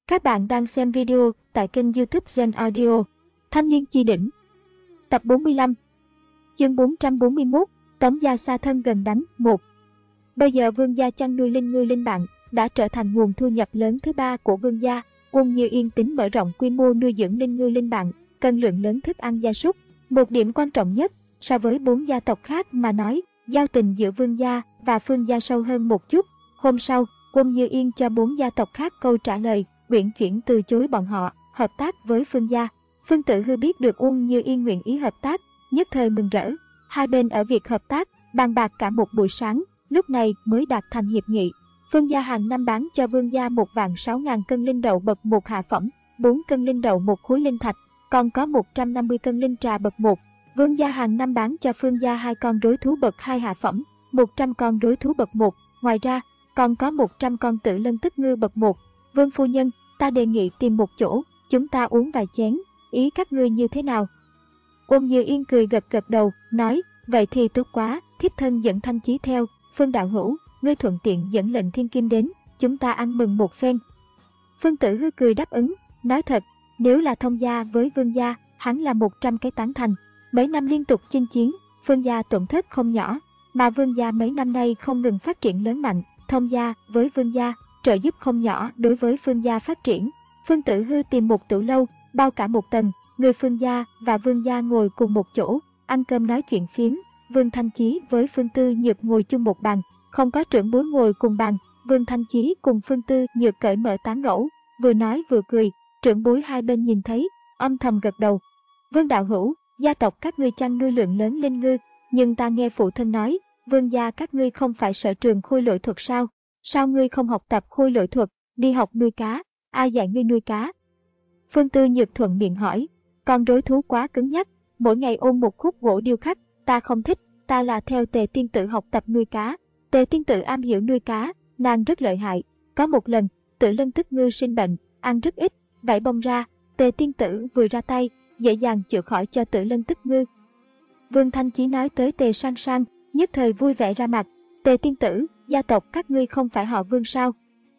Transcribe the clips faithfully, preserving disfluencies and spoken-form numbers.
Các bạn đang xem video tại kênh YouTube Gen Audio. Thanh niên chi đỉnh. Tập bốn mươi lăm. Chương bốn trăm bốn mươi mốt. Tống gia xa thân gần đánh. một. Bây giờ Vương gia chăn nuôi linh ngư linh bạn đã trở thành nguồn thu nhập lớn thứ ba của Vương gia. Uông Như Yên tính mở rộng quy mô nuôi dưỡng linh ngư linh bạn, cần lượng lớn thức ăn gia súc. Một điểm quan trọng nhất, so với bốn gia tộc khác mà nói, giao tình giữa Vương gia và Phương gia sâu hơn một chút. Hôm sau, Uông Như Yên cho bốn gia tộc khác câu trả lời, uyển chuyển từ chối bọn họ hợp tác với Phương gia. Phương Tử Hư biết được Uông Như Yên nguyện ý hợp tác, nhất thời mừng rỡ. Hai bên ở việc hợp tác, bàn bạc cả một buổi sáng, lúc này mới đạt thành hiệp nghị. Phương gia hàng năm bán cho Vương gia một vạn sáu ngàn cân linh đậu bậc một hạ phẩm, bốn cân linh đậu một khối linh thạch, còn có một trăm năm mươi cân linh trà bậc một. Vương gia hàng năm bán cho Phương gia hai con rối thú bậc hai hạ phẩm, một trăm con rối thú bậc một, ngoài ra còn có một trăm con tử lân tức ngư bậc một. Vương phu nhân, ta đề nghị tìm một chỗ, chúng ta uống vài chén, ý các ngươi như thế nào? Uông Như Yên cười gật gật đầu, nói, vậy thì tốt quá, thiếp thân dẫn Thanh Chí theo. Phương đạo hữu, ngươi thuận tiện dẫn lệnh thiên kim đến, chúng ta ăn mừng một phen. Phương Tử Hư cười đáp ứng, nói thật, nếu là thông gia với Vương gia, hắn là một trăm cái tán thành. Mấy năm liên tục chinh chiến, Phương gia tổn thất không nhỏ, mà Vương gia mấy năm nay không ngừng phát triển lớn mạnh, thông gia với Vương gia, trợ giúp không nhỏ đối với Phương gia phát triển. Phương Tử Hư tìm một tủ lâu, bao cả một tầng, người Phương gia và Vương gia ngồi cùng một chỗ, ăn cơm nói chuyện phiếm. Vương Thanh Chí với Phương Tư Nhược ngồi chung một bàn, không có trưởng bối ngồi cùng bàn. Vương Thanh Chí cùng Phương Tư Nhược cởi mở tán gẫu, vừa nói vừa cười. Trưởng bối hai bên nhìn thấy, âm thầm gật đầu. Vương đạo hữu, gia tộc các ngươi chăn nuôi lượng lớn linh ngư, nhưng ta nghe phụ thân nói, Vương gia các ngươi không phải sở trường khôi lỗi thuật sao? Sao ngươi không học tập khôi lỗi thuật, đi học nuôi cá? Ai dạy ngươi nuôi cá? Phương Tư Nhược thuận miệng hỏi. Con rối thú quá cứng nhắc, mỗi ngày ôm một khúc gỗ điêu khắc, ta không thích. Ta là theo Tề tiên tử học tập nuôi cá. Tề tiên tử am hiểu nuôi cá, nàng rất lợi hại. Có một lần, tử lân tức ngư sinh bệnh, ăn rất ít, vảy bong ra. Tề tiên tử vừa ra tay, dễ dàng chữa khỏi cho tử lân tức ngư. Vương Thanh Chí nói tới Tề Sang Sang, nhất thời vui vẻ ra mặt. Tề tiên tử, gia tộc các ngươi không phải họ Vương sao?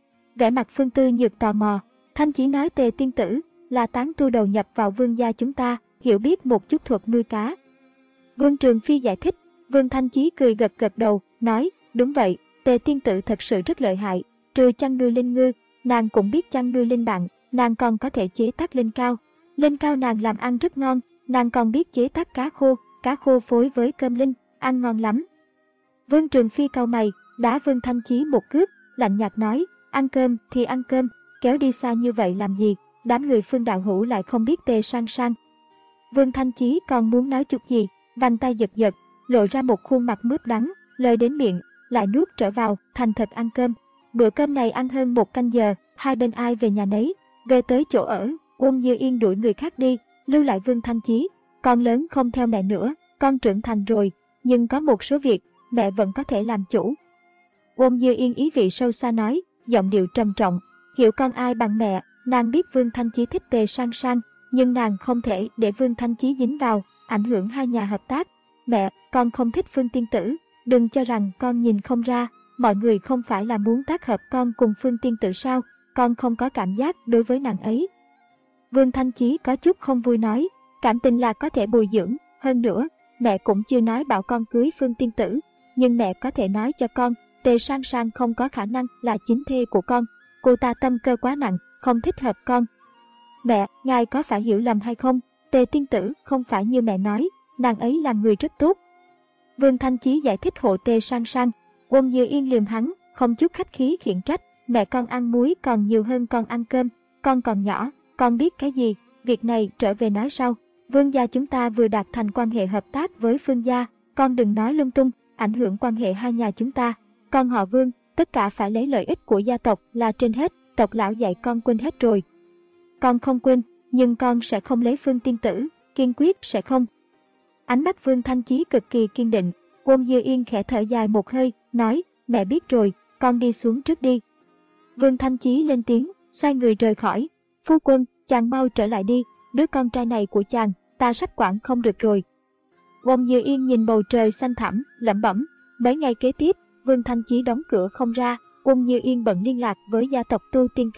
Vẻ mặt Phương Tư Nhược tò mò. Thanh Chí nói Tề tiên tử là tán tu đầu nhập vào Vương gia chúng ta, hiểu biết một chút thuật nuôi cá. Vương Trường Phi giải thích. Vương Thanh Chí cười gật gật đầu, nói, đúng vậy, Tề tiên tử thật sự rất lợi hại, trừ chăn nuôi linh ngư, nàng cũng biết chăn nuôi linh bạn, nàng còn có thể chế tác linh cao. Linh cao nàng làm ăn rất ngon, nàng còn biết chế tác cá khô, cá khô phối với cơm linh, ăn ngon lắm. Vương Trường Phi cau mày, đá Vương Thanh Chí một cước, lạnh nhạt nói, ăn cơm thì ăn cơm, kéo đi xa như vậy làm gì, đám người Phương đạo hữu lại không biết Tề Sang Sang. Vương Thanh Chí còn muốn nói chút gì, vành tay giật giật, lộ ra một khuôn mặt mướp đắng, lời đến miệng, lại nuốt trở vào, thành thật ăn cơm. Bữa cơm này ăn hơn một canh giờ, hai bên ai về nhà nấy, về tới chỗ ở, Uông Như Yên đuổi người khác đi, lưu lại Vương Thanh Chí. Con lớn không theo mẹ nữa, con trưởng thành rồi, nhưng có một số việc, mẹ vẫn có thể làm chủ. Uông Như Yên ý vị sâu xa nói, giọng điệu trầm trọng, hiểu con ai bằng mẹ, nàng biết Vương Thanh Chí thích Tề Sang Sang, nhưng nàng không thể để Vương Thanh Chí dính vào, ảnh hưởng hai nhà hợp tác. Mẹ, con không thích Phương tiên tử, đừng cho rằng con nhìn không ra, mọi người không phải là muốn tác hợp con cùng Phương tiên tử sao, con không có cảm giác đối với nàng ấy. Vương Thanh Chí có chút không vui nói, cảm tình là có thể bồi dưỡng, hơn nữa, mẹ cũng chưa nói bảo con cưới Phương tiên tử, nhưng mẹ có thể nói cho con, Tề Sang Sang không có khả năng là chính thê của con, cô ta tâm cơ quá nặng, không thích hợp con. Mẹ, ngài có phải hiểu lầm hay không, Tề tiên tử không phải như mẹ nói, nàng ấy là người rất tốt. Vương Thanh Chí giải thích hộ Tề Sang Sang. Uông Như Yên liềm hắn, không chút khách khí khiển trách, mẹ con ăn muối còn nhiều hơn con ăn cơm, con còn nhỏ, con biết cái gì, việc này trở về nói sau. Vương gia chúng ta vừa đạt thành quan hệ hợp tác với Phương gia, con đừng nói lung tung, ảnh hưởng quan hệ hai nhà chúng ta. Con họ Vương, tất cả phải lấy lợi ích của gia tộc là trên hết, tộc lão dạy con quên hết rồi. Con không quên, nhưng con sẽ không lấy Phương tiên tử, kiên quyết sẽ không. Ánh mắt Vương Thanh Chí cực kỳ kiên định. Uông Như Yên khẽ thở dài một hơi, nói, mẹ biết rồi, con đi xuống trước đi. Vương Thanh Chí lên tiếng, xoay người rời khỏi. Phu quân, chàng mau trở lại đi, đứa con trai này của chàng, ta sắp quản không được rồi. Uông Như Yên nhìn bầu trời xanh thẳm, lẩm bẩm. Mấy ngày kế tiếp, Vương Thanh Chí đóng cửa không ra, Uông Như Yên bận liên lạc với gia tộc tu tiên khác.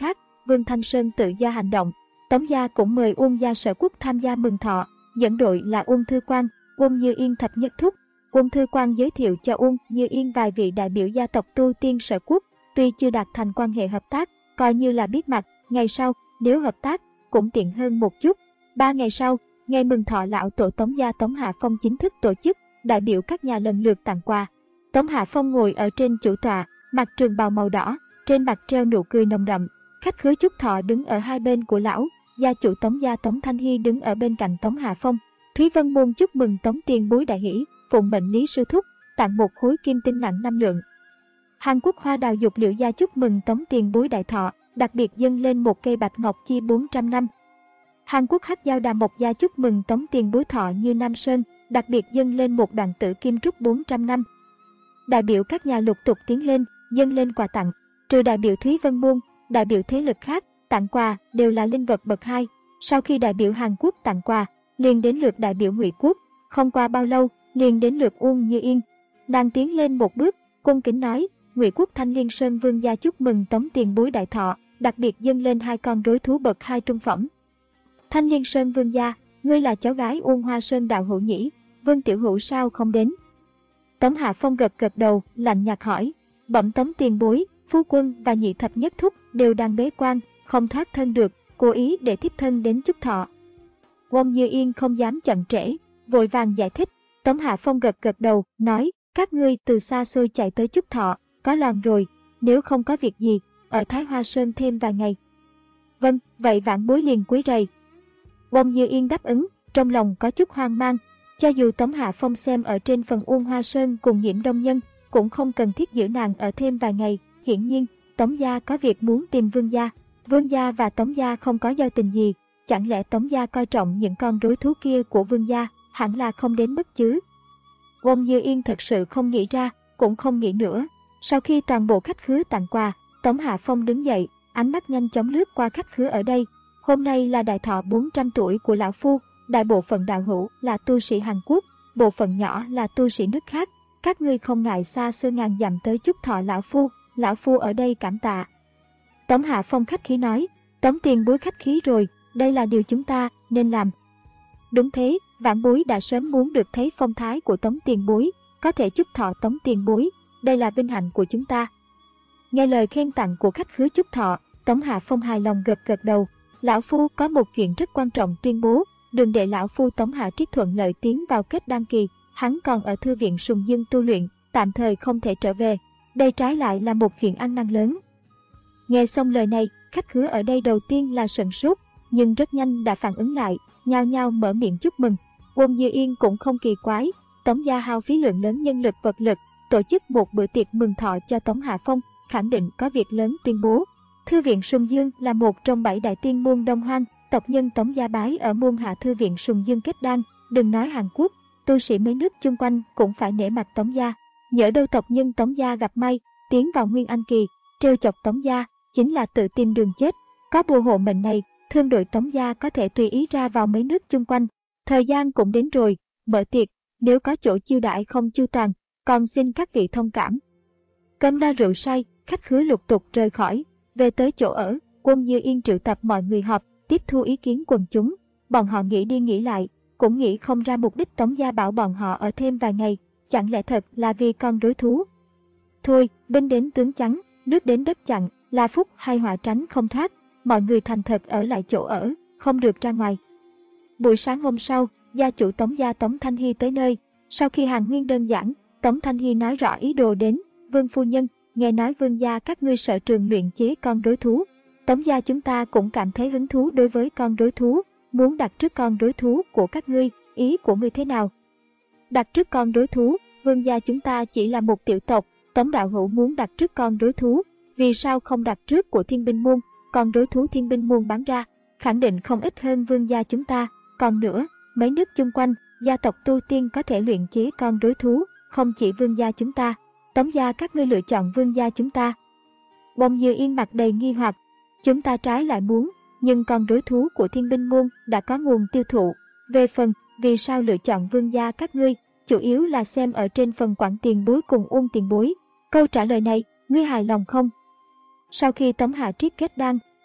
Vương Thanh Sơn tự do hành động. Tống gia cũng mời Uông gia sở quốc tham gia mừng thọ, dẫn đội là Uông Thư Quang, Uông Như Yên thập nhất thúc. Uông Thư Quang giới thiệu cho Uông Như Yên vài vị đại biểu gia tộc tu tiên sở quốc, tuy chưa đạt thành quan hệ hợp tác, coi như là biết mặt, ngày sau, nếu hợp tác, cũng tiện hơn một chút. Ba ngày sau, ngày mừng thọ lão tổ Tống gia Tống Hạ Phong chính thức tổ chức, đại biểu các nhà lần lượt tặng quà. Tống Hạ Phong ngồi ở trên chủ tọa, mặc trường bào màu đỏ, trên mặt treo nụ cười nồng đậm. Khách khứa chúc thọ đứng ở hai bên của lão, gia chủ Tống gia Tống Thanh Hy đứng ở bên cạnh Tống Hạ Phong. Thúy Vân Môn chúc mừng Tống tiền bối đại hỷ, phụng mệnh Lý sư thúc, tặng một khối kim tinh nặng năm lượng. Hàn Quốc Hoa Đào Dục Liệu gia chúc mừng Tống tiền bối đại thọ, đặc biệt dâng lên một cây bạch ngọc chi bốn trăm năm. Hàn Quốc Hắc Giao Đà Mộc gia chúc mừng Tống tiền bối thọ như Nam Sơn, đặc biệt dâng lên một đoạn tử kim trúc bốn trăm năm. Đại biểu các nhà lục tục tiến lên, dâng lên quà tặng, trừ đại biểu Thúy Vân Môn, đại biểu thế lực khác, tặng quà đều là linh vật bậc hai. Sau khi đại biểu Hàn Quốc tặng quà, liền đến lượt đại biểu Ngụy Quốc, không qua bao lâu, liền đến lượt Uông Như Yên. Nàng tiến lên một bước, cung kính nói, Ngụy Quốc Thanh Liên Sơn Vương gia chúc mừng Tống tiền bối đại thọ, đặc biệt dâng lên hai con rối thú bậc hai trung phẩm. Thanh Liên Sơn Vương gia, ngươi là cháu gái Uông Hoa Sơn đạo hữu nhỉ? Vương tiểu hữu sao không đến? Tống Hạ Phong gật gật đầu, lạnh nhạt hỏi, bẩm Tống tiền bối, phu quân và nhị thập nhất thúc đều đang bế quan, không thoát thân được, cố ý để thiếp thân đến chúc thọ. Uông Như Yên không dám chậm trễ, vội vàng giải thích. Tống Hạ Phong gật gật đầu, nói, các ngươi từ xa xôi chạy tới chúc thọ, có lòng rồi, nếu không có việc gì, ở Thái Hoa Sơn thêm vài ngày. Vâng, vậy vãn bối liền quấy rầy. Uông Như Yên đáp ứng, trong lòng có chút hoang mang. Cho dù Tống Hạ Phong xem ở trên phần Uông Hoa Sơn cùng Nhiễm Đông Nhân, cũng không cần thiết giữ nàng ở thêm vài ngày. Hiển nhiên, Tống gia có việc muốn tìm Vương gia. Vương gia và Tống gia không có giao tình gì, chẳng lẽ Tống gia coi trọng những con rối thú kia của Vương gia, hẳn là không đến mức chứ. Uông Như Yên thật sự không nghĩ ra, cũng không nghĩ nữa. Sau khi toàn bộ khách khứa tặng quà, Tống Hạ Phong đứng dậy, ánh mắt nhanh chóng lướt qua khách khứa ở đây. Hôm nay là đại thọ bốn trăm tuổi của lão phu, đại bộ phận đạo hữu là tu sĩ Hàn Quốc, bộ phận nhỏ là tu sĩ nước khác. Các ngươi không ngại xa xưa ngàn dặm tới chúc thọ lão phu, lão phu ở đây cảm tạ. Tống Hạ Phong khách khí nói, Tống tiền bối khách khí rồi, đây là điều chúng ta nên làm. Đúng thế, vãn bối đã sớm muốn được thấy phong thái của Tống tiền bối, có thể chúc thọ Tống tiền bối, đây là vinh hạnh của chúng ta. Nghe lời khen tặng của khách khứa chúc thọ, Tống Hạ Phong hài lòng gật gật đầu. Lão phu có một chuyện rất quan trọng tuyên bố, đừng để lão phu Tống Hạ Triết thuận lợi tiến vào kết đăng kỳ, hắn còn ở thư viện Sùng Dương tu luyện, tạm thời không thể trở về. Đây trái lại là một chuyện ăn năn lớn. Nghe xong lời này, khách khứa ở đây đầu tiên là sửng sốt, nhưng rất nhanh đã phản ứng lại, nhao nhao mở miệng chúc mừng. Uông Như Yên cũng không kỳ quái, Tống gia hao phí lượng lớn nhân lực vật lực, tổ chức một bữa tiệc mừng thọ cho Tống Hạ Phong, khẳng định có việc lớn tuyên bố. Thư viện Sùng Dương là một trong bảy đại tiên môn Đông Hoang, tộc nhân Tống gia bái ở môn hạ thư viện Sùng Dương kết đan, đừng nói Hàn Quốc, tu sĩ mấy nước chung quanh cũng phải nể mặt Tống gia. Nhỡ đâu tộc nhân Tống gia gặp may, tiến vào Nguyên Anh kỳ, trêu chọc Tống gia, chính là tự tìm đường chết. Có bùa hộ mệnh này, thương đội Tống gia có thể tùy ý ra vào mấy nước chung quanh. Thời gian cũng đến rồi, mở tiệc, nếu có chỗ chiêu đãi không chu toàn, còn xin các vị thông cảm. Cơm no rượu say, khách khứa lục tục rời khỏi, về tới chỗ ở, Uông Như Yên triệu tập mọi người họp, tiếp thu ý kiến quần chúng. Bọn họ nghĩ đi nghĩ lại, cũng nghĩ không ra mục đích Tống gia bảo bọn họ ở thêm vài ngày, chẳng lẽ thật là vì con rối thú. Thôi, binh đến tướng trắng, nước đến đất chặn, là phúc hay họa tránh không thoát, mọi người thành thật ở lại chỗ ở, không được ra ngoài. Buổi sáng hôm sau, gia chủ Tống gia Tống Thanh Hy tới nơi. Sau khi hàn huyên đơn giản, Tống Thanh Hy nói rõ ý đồ đến. Vương phu nhân, nghe nói vương gia các ngươi sở trường luyện chế con rối thú. Tống gia chúng ta cũng cảm thấy hứng thú đối với con rối thú, muốn đặt trước con rối thú của các ngươi, ý của ngươi thế nào? Đặt trước con rối thú, vương gia chúng ta chỉ là một tiểu tộc, Tống đạo hữu muốn đặt trước con rối thú, vì sao không đặt trước của Thiên Binh môn? Con rối thú Thiên Binh môn bán ra, khẳng định không ít hơn vương gia chúng ta. Còn nữa, mấy nước chung quanh, gia tộc tu tiên có thể luyện chế con rối thú, không chỉ vương gia chúng ta. Tống gia các ngươi lựa chọn vương gia chúng ta. Uông Như Yên mặt đầy nghi hoặc, chúng ta trái lại muốn, nhưng con rối thú của Thiên Binh môn đã có nguồn tiêu thụ. Về phần, vì sao lựa chọn vương gia các ngươi, chủ yếu là xem ở trên phần Quảng tiền bối cùng Uông tiền bối. Câu trả lời này, ngươi hài lòng không? Sau khi Tống Hạ Triết kết đan,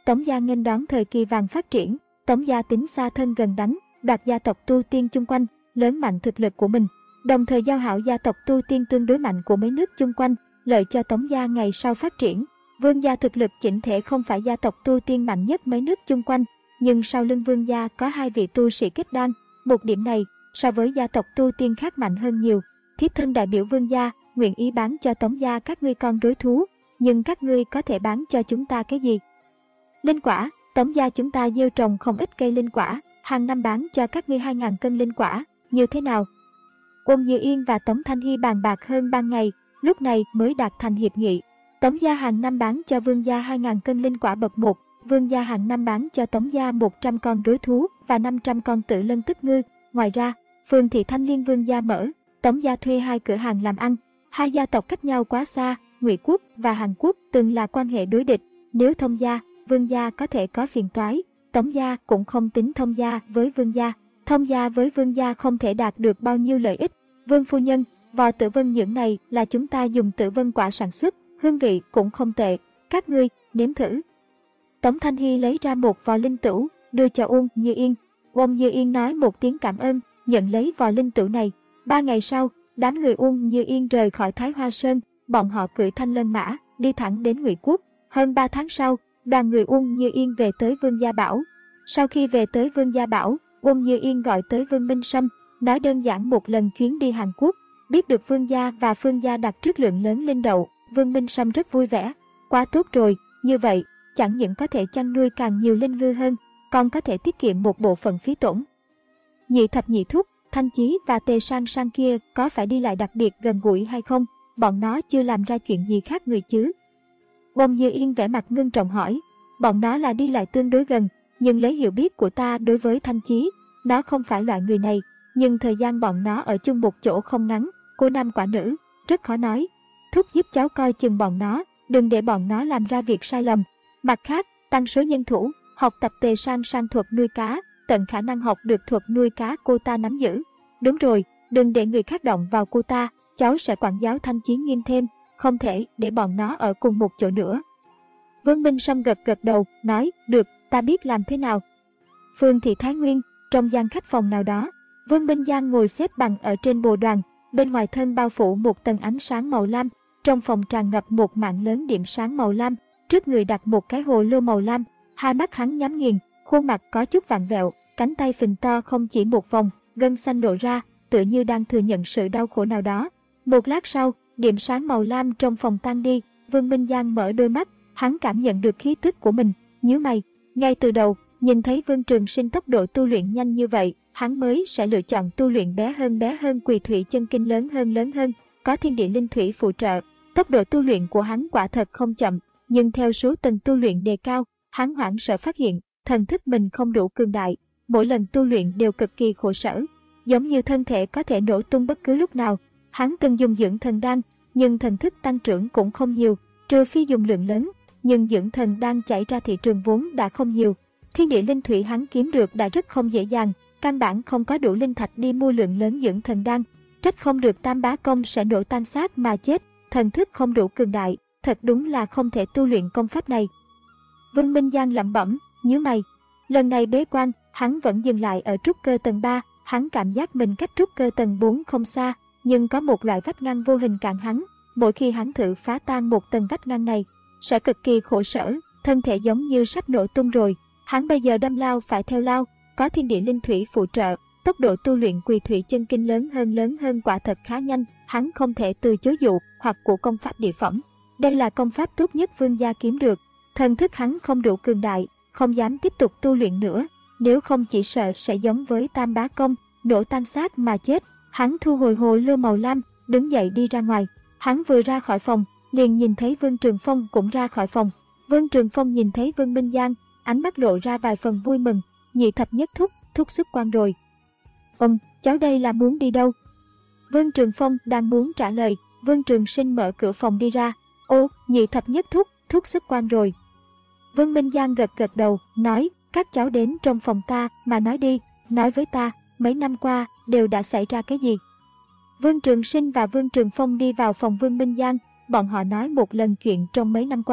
Tống gia nghênh đón thời kỳ vàng phát triển. Tống gia tính xa thân gần đánh, đoạt gia tộc Tu Tiên chung quanh, lớn mạnh thực lực của mình, đồng thời giao hảo gia tộc Tu Tiên tương đối mạnh của mấy nước chung quanh, lợi cho Tống gia ngày sau phát triển. Vương gia thực lực chỉnh thể không phải gia tộc Tu Tiên mạnh nhất mấy nước chung quanh, nhưng sau lưng Vương gia có hai vị tu sĩ kết đan, một điểm này so với gia tộc Tu Tiên khác mạnh hơn nhiều. Thiếp thân đại biểu Vương gia, nguyện ý bán cho Tống gia các ngươi con rối thú, nhưng các ngươi có thể bán cho chúng ta cái gì? Linh quả. Tống gia chúng ta gieo trồng không ít cây linh quả, hàng năm bán cho các ngươi hai nghìn cân linh quả, như thế nào? Uông Như Yên và Tống Thanh Hy bàn bạc hơn ba ngày, lúc này mới đạt thành hiệp nghị. Tống gia hàng năm bán cho Vương gia hai nghìn cân linh quả bậc một, Vương gia hàng năm bán cho Tống gia một trăm con rối thú và năm trăm con tử lân tức ngư. Ngoài ra, phường thị Thanh Liên Vương gia mở, Tống gia thuê hai cửa hàng làm ăn. Hai gia tộc cách nhau quá xa, Ngụy quốc và Hàn Quốc từng là quan hệ đối địch, nếu thông gia, Vương gia có thể có phiền toái. Tống gia cũng không tính thông gia với Vương gia, thông gia với Vương gia không thể đạt được bao nhiêu lợi ích. Vương phu nhân, vò tử vân nhưỡng này là chúng ta dùng tử vân quả sản xuất, hương vị cũng không tệ, các ngươi nếm thử. Tống Thanh Hy lấy ra một vò linh tửu, đưa cho Uông Như Yên. Uông Như Yên nói một tiếng cảm ơn, nhận lấy vò linh tửu này. Ba ngày sau, đám người Uông Như Yên rời khỏi Thái Hoa Sơn, bọn họ cưỡi thanh lân mã, đi thẳng đến Ngụy quốc. Hơn ba tháng sau, đoàn người Uông Như Yên về tới Vương Gia Bảo. Sau khi về tới Vương Gia Bảo, Uông Như Yên gọi tới Vương Minh Sâm, nói đơn giản một lần chuyến đi Hàn Quốc. Biết được Vương gia và Phương gia đặt trước lượng lớn linh đậu, Vương Minh Sâm rất vui vẻ. Quá tốt rồi, như vậy, chẳng những có thể chăn nuôi càng nhiều linh ngư hơn, còn có thể tiết kiệm một bộ phận phí tổn. Nhị thập nhị thúc, Thanh Chí và Tề Sang Sang kia có phải đi lại đặc biệt gần gũi hay không? Bọn nó chưa làm ra chuyện gì khác người chứ? Uông Như Yên vẻ mặt ngưng trọng hỏi. Bọn nó là đi lại tương đối gần, nhưng lấy hiểu biết của ta đối với Thanh Chí, nó không phải loại người này, nhưng thời gian bọn nó ở chung một chỗ không ngắn, cô nam quả nữ, rất khó nói. Thúc giúp cháu coi chừng bọn nó, đừng để bọn nó làm ra việc sai lầm. Mặt khác, tăng số nhân thủ, học tập Tề Sang Sang thuật nuôi cá, tận khả năng học được thuật nuôi cá cô ta nắm giữ. Đúng rồi, đừng để người khác động vào cô ta, cháu sẽ quản giáo Thanh Chí nghiêm thêm, không thể để bọn nó ở cùng một chỗ nữa. Vương Minh Sâm gật gật đầu, nói, được, ta biết làm thế nào. Phường thị Thái Nguyên, trong gian khách phòng nào đó, Vương Minh Giang ngồi xếp bằng ở trên bồ đoàn, bên ngoài thân bao phủ một tầng ánh sáng màu lam, trong phòng tràn ngập một mạng lớn điểm sáng màu lam, trước người đặt một cái hồ lô màu lam, hai mắt hắn nhắm nghiền, khuôn mặt có chút vặn vẹo, cánh tay phình to không chỉ một vòng, gân xanh lộ ra, tựa như đang thừa nhận sự đau khổ nào đó. Một lát sau, điểm sáng màu lam trong phòng tan đi, Vương Minh Giang mở đôi mắt, hắn cảm nhận được khí tức của mình, nhíu mày. Ngay từ đầu, nhìn thấy Vương Trường Sinh tốc độ tu luyện nhanh như vậy, hắn mới sẽ lựa chọn tu luyện bé hơn bé hơn Quỳ Thủy chân kinh lớn hơn lớn hơn, có thiên địa linh thủy phụ trợ. Tốc độ tu luyện của hắn quả thật không chậm, nhưng theo số tầng tu luyện đề cao, hắn hoảng sợ phát hiện, thần thức mình không đủ cường đại, mỗi lần tu luyện đều cực kỳ khổ sở, giống như thân thể có thể nổ tung bất cứ lúc nào. Hắn từng dùng dưỡng thần đan, nhưng thần thức tăng trưởng cũng không nhiều, trừ phi dùng lượng lớn, nhưng dưỡng thần đan chảy ra thị trường vốn đã không nhiều. Thiên địa linh thủy hắn kiếm được đã rất không dễ dàng, căn bản không có đủ linh thạch đi mua lượng lớn dưỡng thần đan, trách không được Tam Bá Công sẽ nổ tan xác mà chết, thần thức không đủ cường đại, thật đúng là không thể tu luyện công pháp này. Vương Minh Giang lẩm bẩm, nhíu mày. Lần này bế quan, hắn vẫn dừng lại ở trúc cơ tầng ba, hắn cảm giác mình cách trúc cơ tầng bốn không xa, nhưng có một loại vách ngăn vô hình cản hắn, mỗi khi hắn thử phá tan một tầng vách ngăn này, sẽ cực kỳ khổ sở, thân thể giống như sắp nổ tung rồi. Hắn bây giờ đâm lao phải theo lao, có thiên địa linh thủy phụ trợ, tốc độ tu luyện Quỳ Thủy chân kinh lớn hơn lớn hơn quả thật khá nhanh, hắn không thể từ chối dụ hoặc của công pháp địa phẩm. Đây là công pháp tốt nhất Vương gia kiếm được, thần thức hắn không đủ cường đại, không dám tiếp tục tu luyện nữa, nếu không chỉ sợ sẽ giống với Tam Bá Công, nổ tan xác mà chết. Hắn thu hồi hồ lô màu lam, đứng dậy đi ra ngoài. Hắn vừa ra khỏi phòng, liền nhìn thấy Vương Trường Phong cũng ra khỏi phòng. Vương Trường Phong nhìn thấy Vương Minh Giang, ánh mắt lộ ra vài phần vui mừng. Nhị thập nhất thúc, thúc xuất quan rồi. Ừm, cháu đây là muốn đi đâu? Vương Trường Phong đang muốn trả lời, Vương Trường Sinh mở cửa phòng đi ra. Ô, nhị thập nhất thúc, thúc xuất quan rồi. Vương Minh Giang gật gật đầu, nói, các cháu đến trong phòng ta mà nói đi, nói với ta, mấy năm qua đều đã xảy ra cái gì? Vương Trường Sinh và Vương Trường Phong đi vào phòng Vương Minh Giang, bọn họ nói một lần chuyện trong mấy năm qua.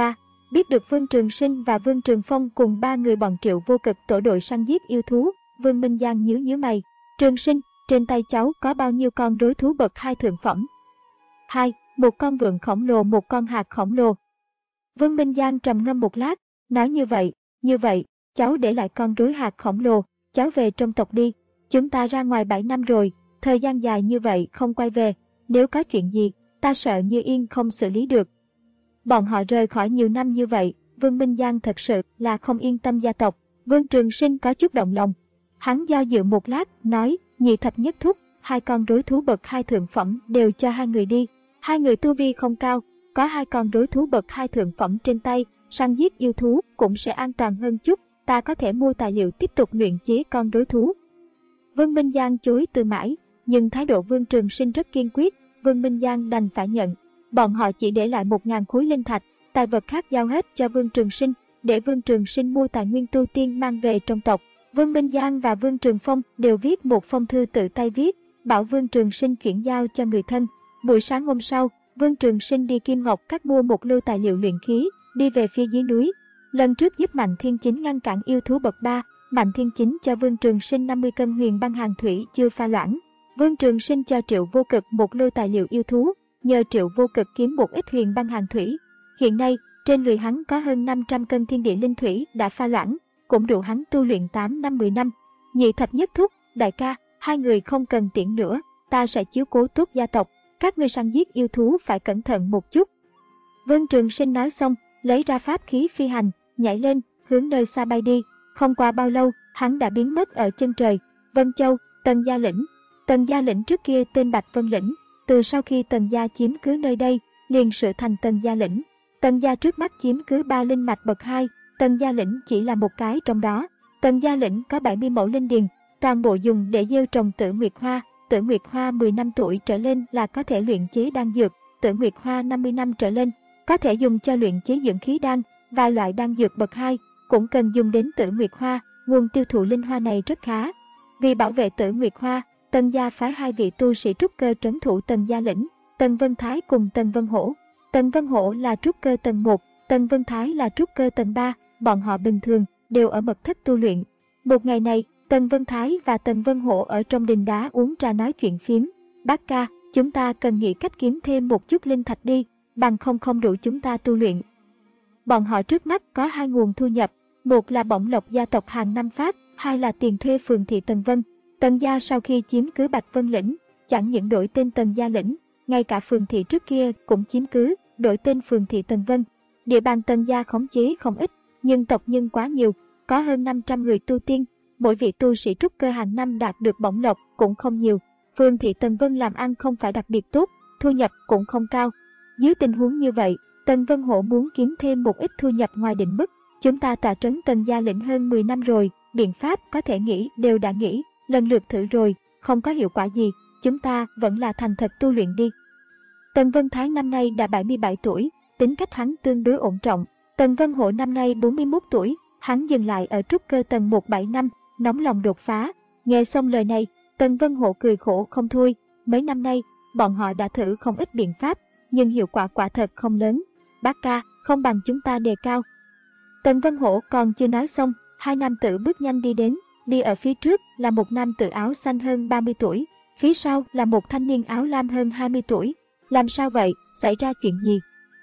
Biết được Vương Trường Sinh và Vương Trường Phong cùng ba người bọn Triệu Vô Cực tổ đội săn giết yêu thú, Vương Minh Giang nhíu nhíu mày. Trường Sinh, trên tay cháu có bao nhiêu con đối thú bậc hai thượng phẩm? Hai, một con vượn khổng lồ, một con hạc khổng lồ. Vương Minh Giang trầm ngâm một lát, nói như vậy, như vậy, cháu để lại con rối hạc khổng lồ, cháu về trong tộc đi. Chúng ta ra ngoài bảy năm rồi, thời gian dài như vậy không quay về, nếu có chuyện gì, ta sợ Như Yên không xử lý được. Bọn họ rời khỏi nhiều năm như vậy, Vương Minh Giang thật sự là không yên tâm gia tộc. Vương Trường Sinh có chút động lòng. Hắn do dự một lát, nói, nhị thập nhất thúc, hai con rối thú bậc hai thượng phẩm đều cho hai người đi. Hai người tu vi không cao, có hai con rối thú bậc hai thượng phẩm trên tay, săn giết yêu thú cũng sẽ an toàn hơn chút, ta có thể mua tài liệu tiếp tục luyện chế con rối thú. Vương Minh Giang chối từ mãi, nhưng thái độ Vương Trường Sinh rất kiên quyết, Vương Minh Giang đành phải nhận. Bọn họ chỉ để lại một ngàn khối linh thạch, tài vật khác giao hết cho Vương Trường Sinh, để Vương Trường Sinh mua tài nguyên tu tiên mang về trong tộc. Vương Minh Giang và Vương Trường Phong đều viết một phong thư tự tay viết, bảo Vương Trường Sinh chuyển giao cho người thân. Buổi sáng hôm sau, Vương Trường Sinh đi Kim Ngọc Các mua một lô tài liệu luyện khí, đi về phía dưới núi. Lần trước giúp Mạnh Thiên Chính ngăn cản yêu thú bậc ba, Mạnh Thiên Chính cho Vương Trường Sinh năm mươi cân huyền băng hàng thủy chưa pha loãng. Vương Trường Sinh cho Triệu Vô Cực một lô tài liệu yêu thú, nhờ Triệu Vô Cực kiếm một ít huyền băng hàng thủy. Hiện nay, trên người hắn có hơn năm trăm cân thiên địa linh thủy đã pha loãng, cũng đủ hắn tu luyện tám năm mười năm. Nhị thập nhất thúc, đại ca, hai người không cần tiễn nữa, ta sẽ chiếu cố tốt gia tộc, các ngươi săn giết yêu thú phải cẩn thận một chút. Vương Trường Sinh nói xong, lấy ra pháp khí phi hành, nhảy lên, hướng nơi xa bay đi. Không qua bao lâu, hắn đã biến mất ở chân trời. Vân Châu, Tần Gia Lĩnh. Tần Gia Lĩnh trước kia tên Bạch Vân Lĩnh, từ sau khi Tần Gia chiếm cứ nơi đây, liền sửa thành Tần Gia Lĩnh. Tần Gia trước mắt chiếm cứ ba linh mạch bậc hai, Tần Gia Lĩnh chỉ là một cái trong đó. Tần Gia Lĩnh có bảy mươi mẫu linh điền, toàn bộ dùng để gieo trồng Tử Nguyệt Hoa. Tử Nguyệt Hoa mười năm tuổi trở lên là có thể luyện chế đan dược, Tử Nguyệt Hoa năm mươi năm trở lên có thể dùng cho luyện chế dưỡng khí đan. Vài loại đan dược bậc hai cũng cần dùng đến Tử Nguyệt Hoa, nguồn tiêu thụ linh hoa này rất khá. Vì bảo vệ Tử Nguyệt Hoa, Tần gia phái hai vị tu sĩ trúc cơ trấn thủ Tần Gia Lĩnh, Tần Vân Thái cùng Tần Vân Hổ. Tần Vân Hổ là trúc cơ tầng một, Tần Vân Thái là trúc cơ tầng ba, bọn họ bình thường đều ở mật thất tu luyện. Một ngày này, Tần Vân Thái và Tần Vân Hổ ở trong đình đá uống trà nói chuyện phiếm. Bác ca, chúng ta cần nghĩ cách kiếm thêm một chút linh thạch đi, bằng không không đủ chúng ta tu luyện. Bọn họ trước mắt có hai nguồn thu nhập, một là bổng lộc gia tộc hàng năm phát, hai là tiền thuê phường thị Tần Vân. Tần gia sau khi chiếm cứ Bạch Vân Lĩnh, chẳng những đổi tên Tần Gia Lĩnh, ngay cả phường thị trước kia cũng chiếm cứ, đổi tên phường thị Tần Vân. Địa bàn Tần gia khống chế không ít, nhưng tộc nhân quá nhiều, có hơn năm trăm người tu tiên, mỗi vị tu sĩ trúc cơ hàng năm đạt được bổng lộc cũng không nhiều. Phường thị Tần Vân làm ăn không phải đặc biệt tốt, thu nhập cũng không cao. Dưới tình huống như vậy, Tần Vân Hổ muốn kiếm thêm một ít thu nhập ngoài định mức. Chúng ta tọa trấn Tần Gia Lĩnh hơn mười năm rồi, biện pháp có thể nghĩ đều đã nghĩ, lần lượt thử rồi, không có hiệu quả gì, chúng ta vẫn là thành thật tu luyện đi. Tần Vân Thái năm nay đã bảy mươi bảy tuổi, tính cách hắn tương đối ổn trọng. Tần Vân Hổ năm nay bốn mươi mốt tuổi, hắn dừng lại ở trúc cơ tầng một bảy năm, nóng lòng đột phá. Nghe xong lời này, Tần Vân Hổ cười khổ không thôi, mấy năm nay, bọn họ đã thử không ít biện pháp, nhưng hiệu quả quả thật không lớn. Bác ca, không bằng chúng ta đề cao. Tần Vân Hổ còn chưa nói xong, hai nam tử bước nhanh đi đến, đi ở phía trước là một nam tử áo xanh hơn ba mươi tuổi, phía sau là một thanh niên áo lam hơn hai mươi tuổi. Làm sao vậy, xảy ra chuyện gì?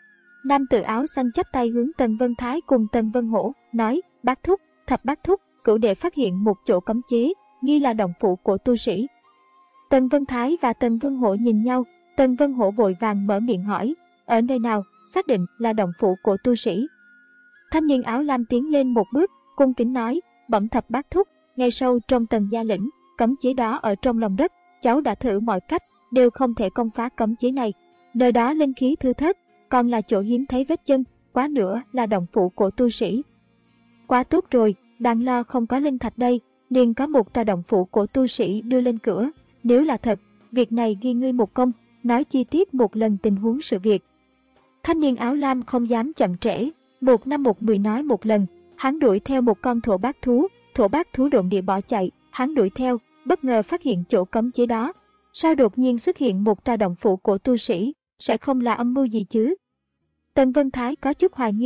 Nam tử áo xanh chắp tay hướng Tần Vân Thái cùng Tần Vân Hổ, nói, bác thúc, thập bác thúc, cửu đệ phát hiện một chỗ cấm chế, nghi là động phủ của tu sĩ. Tần Vân Thái và Tần Vân Hổ nhìn nhau, Tần Vân Hổ vội vàng mở miệng hỏi, ở nơi nào, xác định là động phủ của tu sĩ. Thanh niên áo lam tiến lên một bước, cung kính nói, bẩm thập bác thúc, ngay sâu trong Tần Gia Lĩnh, cấm chế đó ở trong lòng đất, cháu đã thử mọi cách, đều không thể công phá cấm chế này. Nơi đó linh khí thưa thớt, còn là chỗ hiếm thấy vết chân, quá nữa là động phủ của tu sĩ. Quá tốt rồi, đang lo không có linh thạch đây, liền có một tòa động phủ của tu sĩ đưa lên cửa. Nếu là thật, việc này ghi ngươi một công, nói chi tiết một lần tình huống sự việc. Thanh niên áo lam không dám chậm trễ, một năm một mười nói một lần. Hắn đuổi theo một con thổ bát thú, thổ bát thú độn địa bỏ chạy, hắn đuổi theo, bất ngờ phát hiện chỗ cấm chế đó. Sao đột nhiên xuất hiện một tòa động phủ của tu sĩ, sẽ không là âm mưu gì chứ? Tần Vân Thái có chút hoài nghi,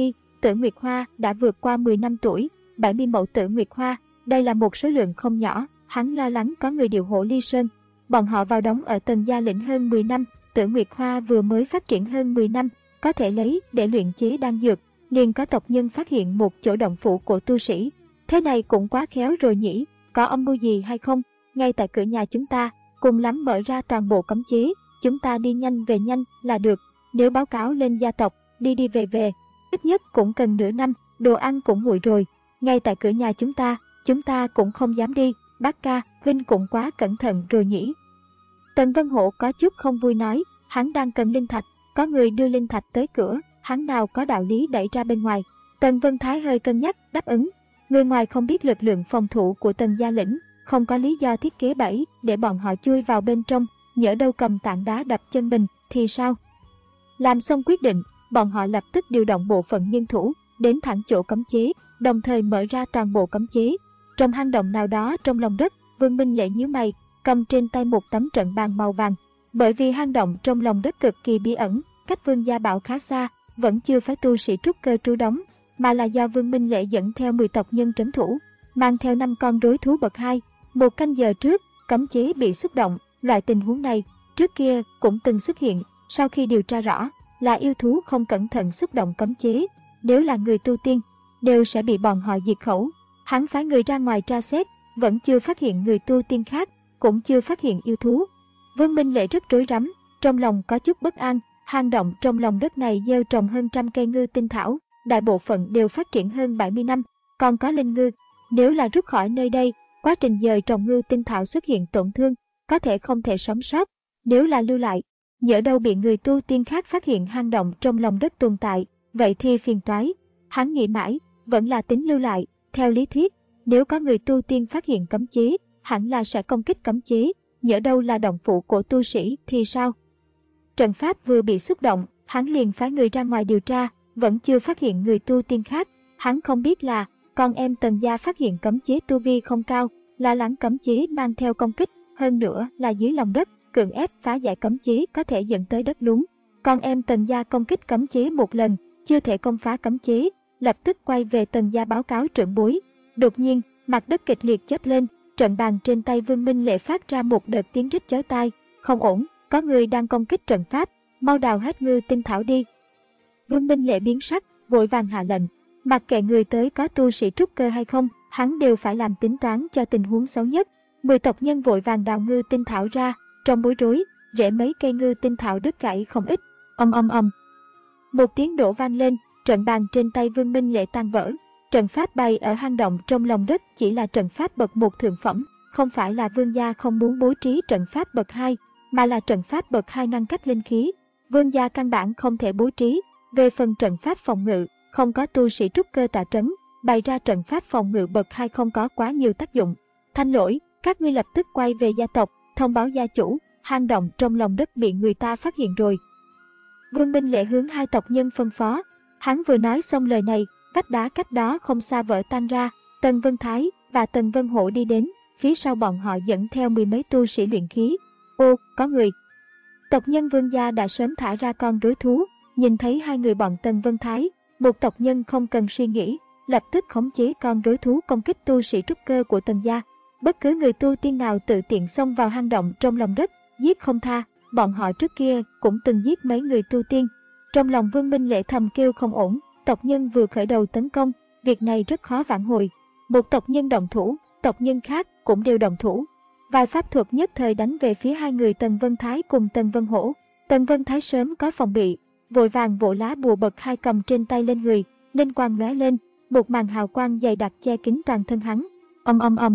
tử Nguyệt Hoa đã vượt qua mười năm tuổi, bảy mươi mẫu tử Nguyệt Hoa, đây là một số lượng không nhỏ, hắn lo lắng có người điều hộ Ly Sơn. Bọn họ vào đóng ở Tần Gia lĩnh hơn mười năm, tử Nguyệt Hoa vừa mới phát triển hơn mười năm, có thể lấy để luyện chế đan dược, liền có tộc nhân phát hiện một chỗ động phủ của tu sĩ. Thế này cũng quá khéo rồi nhỉ, có âm mưu gì hay không? Ngay tại cửa nhà chúng ta, cùng lắm mở ra toàn bộ cấm chế, chúng ta đi nhanh về nhanh là được, nếu báo cáo lên gia tộc, đi đi về về, ít nhất cũng cần nửa năm, đồ ăn cũng nguội rồi, ngay tại cửa nhà chúng ta, chúng ta cũng không dám đi, bác ca, Vinh cũng quá cẩn thận rồi nhỉ. Tần Vân Hổ có chút không vui nói, hắn đang cần linh thạch, có người đưa linh thạch tới cửa, hắn nào có đạo lý đẩy ra bên ngoài. Tần Vân Thái hơi cân nhắc, đáp ứng, người ngoài không biết lực lượng phòng thủ của Tần Gia lĩnh, không có lý do thiết kế bẫy để bọn họ chui vào bên trong, nhỡ đâu cầm tảng đá đập chân mình thì sao? Làm xong quyết định, bọn họ lập tức điều động bộ phận nhân thủ, đến thẳng chỗ cấm chế, đồng thời mở ra toàn bộ cấm chế. Trong hang động nào đó trong lòng đất, Vương Minh Lệ nhíu mày, cầm trên tay một tấm trận bàn màu vàng. Bởi vì hang động trong lòng đất cực kỳ bí ẩn, cách Vương Gia Bảo khá xa, vẫn chưa phải tu sĩ trúc cơ trú đóng, mà là do Vương Minh Lệ dẫn theo mười tộc nhân trấn thủ, mang theo năm con rối thú bậc hai. Một canh giờ trước, cấm chế bị xúc động, loại tình huống này trước kia cũng từng xuất hiện. Sau khi điều tra rõ là yêu thú không cẩn thận xúc động cấm chế, nếu là người tu tiên, đều sẽ bị bọn họ diệt khẩu. Hắn phái người ra ngoài tra xét, vẫn chưa phát hiện người tu tiên khác, cũng chưa phát hiện yêu thú. Vương Minh Lệ rất rối rắm, trong lòng có chút bất an. Hang động trong lòng đất này gieo trồng hơn trăm cây ngư tinh thảo, đại bộ phận đều phát triển hơn bảy mươi năm, còn có linh ngư. Nếu là rút khỏi nơi đây, quá trình dời trồng ngư tinh thảo xuất hiện tổn thương, có thể không thể sống sót. Nếu là lưu lại, nhỡ đâu bị người tu tiên khác phát hiện hang động trong lòng đất tồn tại, vậy thì phiền toái. Hắn nghĩ mãi, vẫn là tính lưu lại. Theo lý thuyết, nếu có người tu tiên phát hiện cấm chế, hẳn là sẽ công kích cấm chế, nhỡ đâu là động phủ của tu sĩ thì sao? Trận pháp vừa bị xúc động, hắn liền phái người ra ngoài điều tra, vẫn chưa phát hiện người tu tiên khác. Hắn không biết là con em Tần Gia phát hiện cấm chế tu vi không cao, lo lắng cấm chế mang theo công kích, hơn nữa là dưới lòng đất, cưỡng ép phá giải cấm chế có thể dẫn tới đất lún. Con em Tần Gia công kích cấm chế một lần, chưa thể công phá cấm chế, lập tức quay về Tần Gia báo cáo trưởng bối. Đột nhiên, mặt đất kịch liệt chớp lên, trận bàn trên tay Vương Minh Lệ phát ra một đợt tiếng rít chói tai. Không ổn, có người đang công kích trận pháp, mau đào hết ngư tinh thảo đi. Vương Minh Lệ biến sắc, vội vàng hạ lệnh, mặc kệ người tới có tu sĩ trúc cơ hay không, hắn đều phải làm tính toán cho tình huống xấu nhất. Mười tộc nhân vội vàng đào ngư tinh thảo ra, trong bối rối, rễ mấy cây ngư tinh thảo đứt gãy không ít. Ầm ầm ầm, một tiếng nổ vang lên, trận bàn trên tay Vương Minh Lệ tan vỡ. Trận pháp bày ở hang động trong lòng đất chỉ là trận pháp bậc một thượng phẩm, không phải là Vương gia không muốn bố trí trận pháp bậc hai, mà là trận pháp bậc hai ngăn cách linh khí. Vương gia căn bản không thể bố trí. Về phần trận pháp phòng ngự, không có tu sĩ trúc cơ tọa trấn, bày ra trận pháp phòng ngự bậc hai không có quá nhiều tác dụng. Thanh lỗi, các ngươi lập tức quay về gia tộc, thông báo gia chủ, hang động trong lòng đất bị người ta phát hiện rồi. Vương Minh Lệ hướng hai tộc nhân phân phó. Hắn vừa nói xong lời này, vách đá cách đó không xa vỡ tan ra, Tần Vân Thái và Tần Vân Hổ đi đến, phía sau bọn họ dẫn theo mười mấy tu sĩ luyện khí. Ô, có người. Tộc nhân Vương gia đã sớm thả ra con rối thú, nhìn thấy hai người bọn Tần Vân Thái, một tộc nhân không cần suy nghĩ, lập tức khống chế con rối thú công kích tu sĩ trúc cơ của Tần gia. Bất cứ người tu tiên nào tự tiện xông vào hang động trong lòng đất, giết không tha, bọn họ trước kia cũng từng giết mấy người tu tiên. Trong lòng Vương Minh Lệ thầm kêu không ổn, tộc nhân vừa khởi đầu tấn công, việc này rất khó vãn hồi. Một tộc nhân động thủ, tộc nhân khác cũng đều động thủ. Vài pháp thuật nhất thời đánh về phía hai người Tần Vân Thái cùng Tần Vân Hổ. Tần Vân Thái sớm có phòng bị, vội vàng vỗ lá bùa bậc hai cầm trên tay lên người, linh quang lóe lên, một màn hào quang dày đặc che kín toàn thân hắn. Ầm ầm ầm,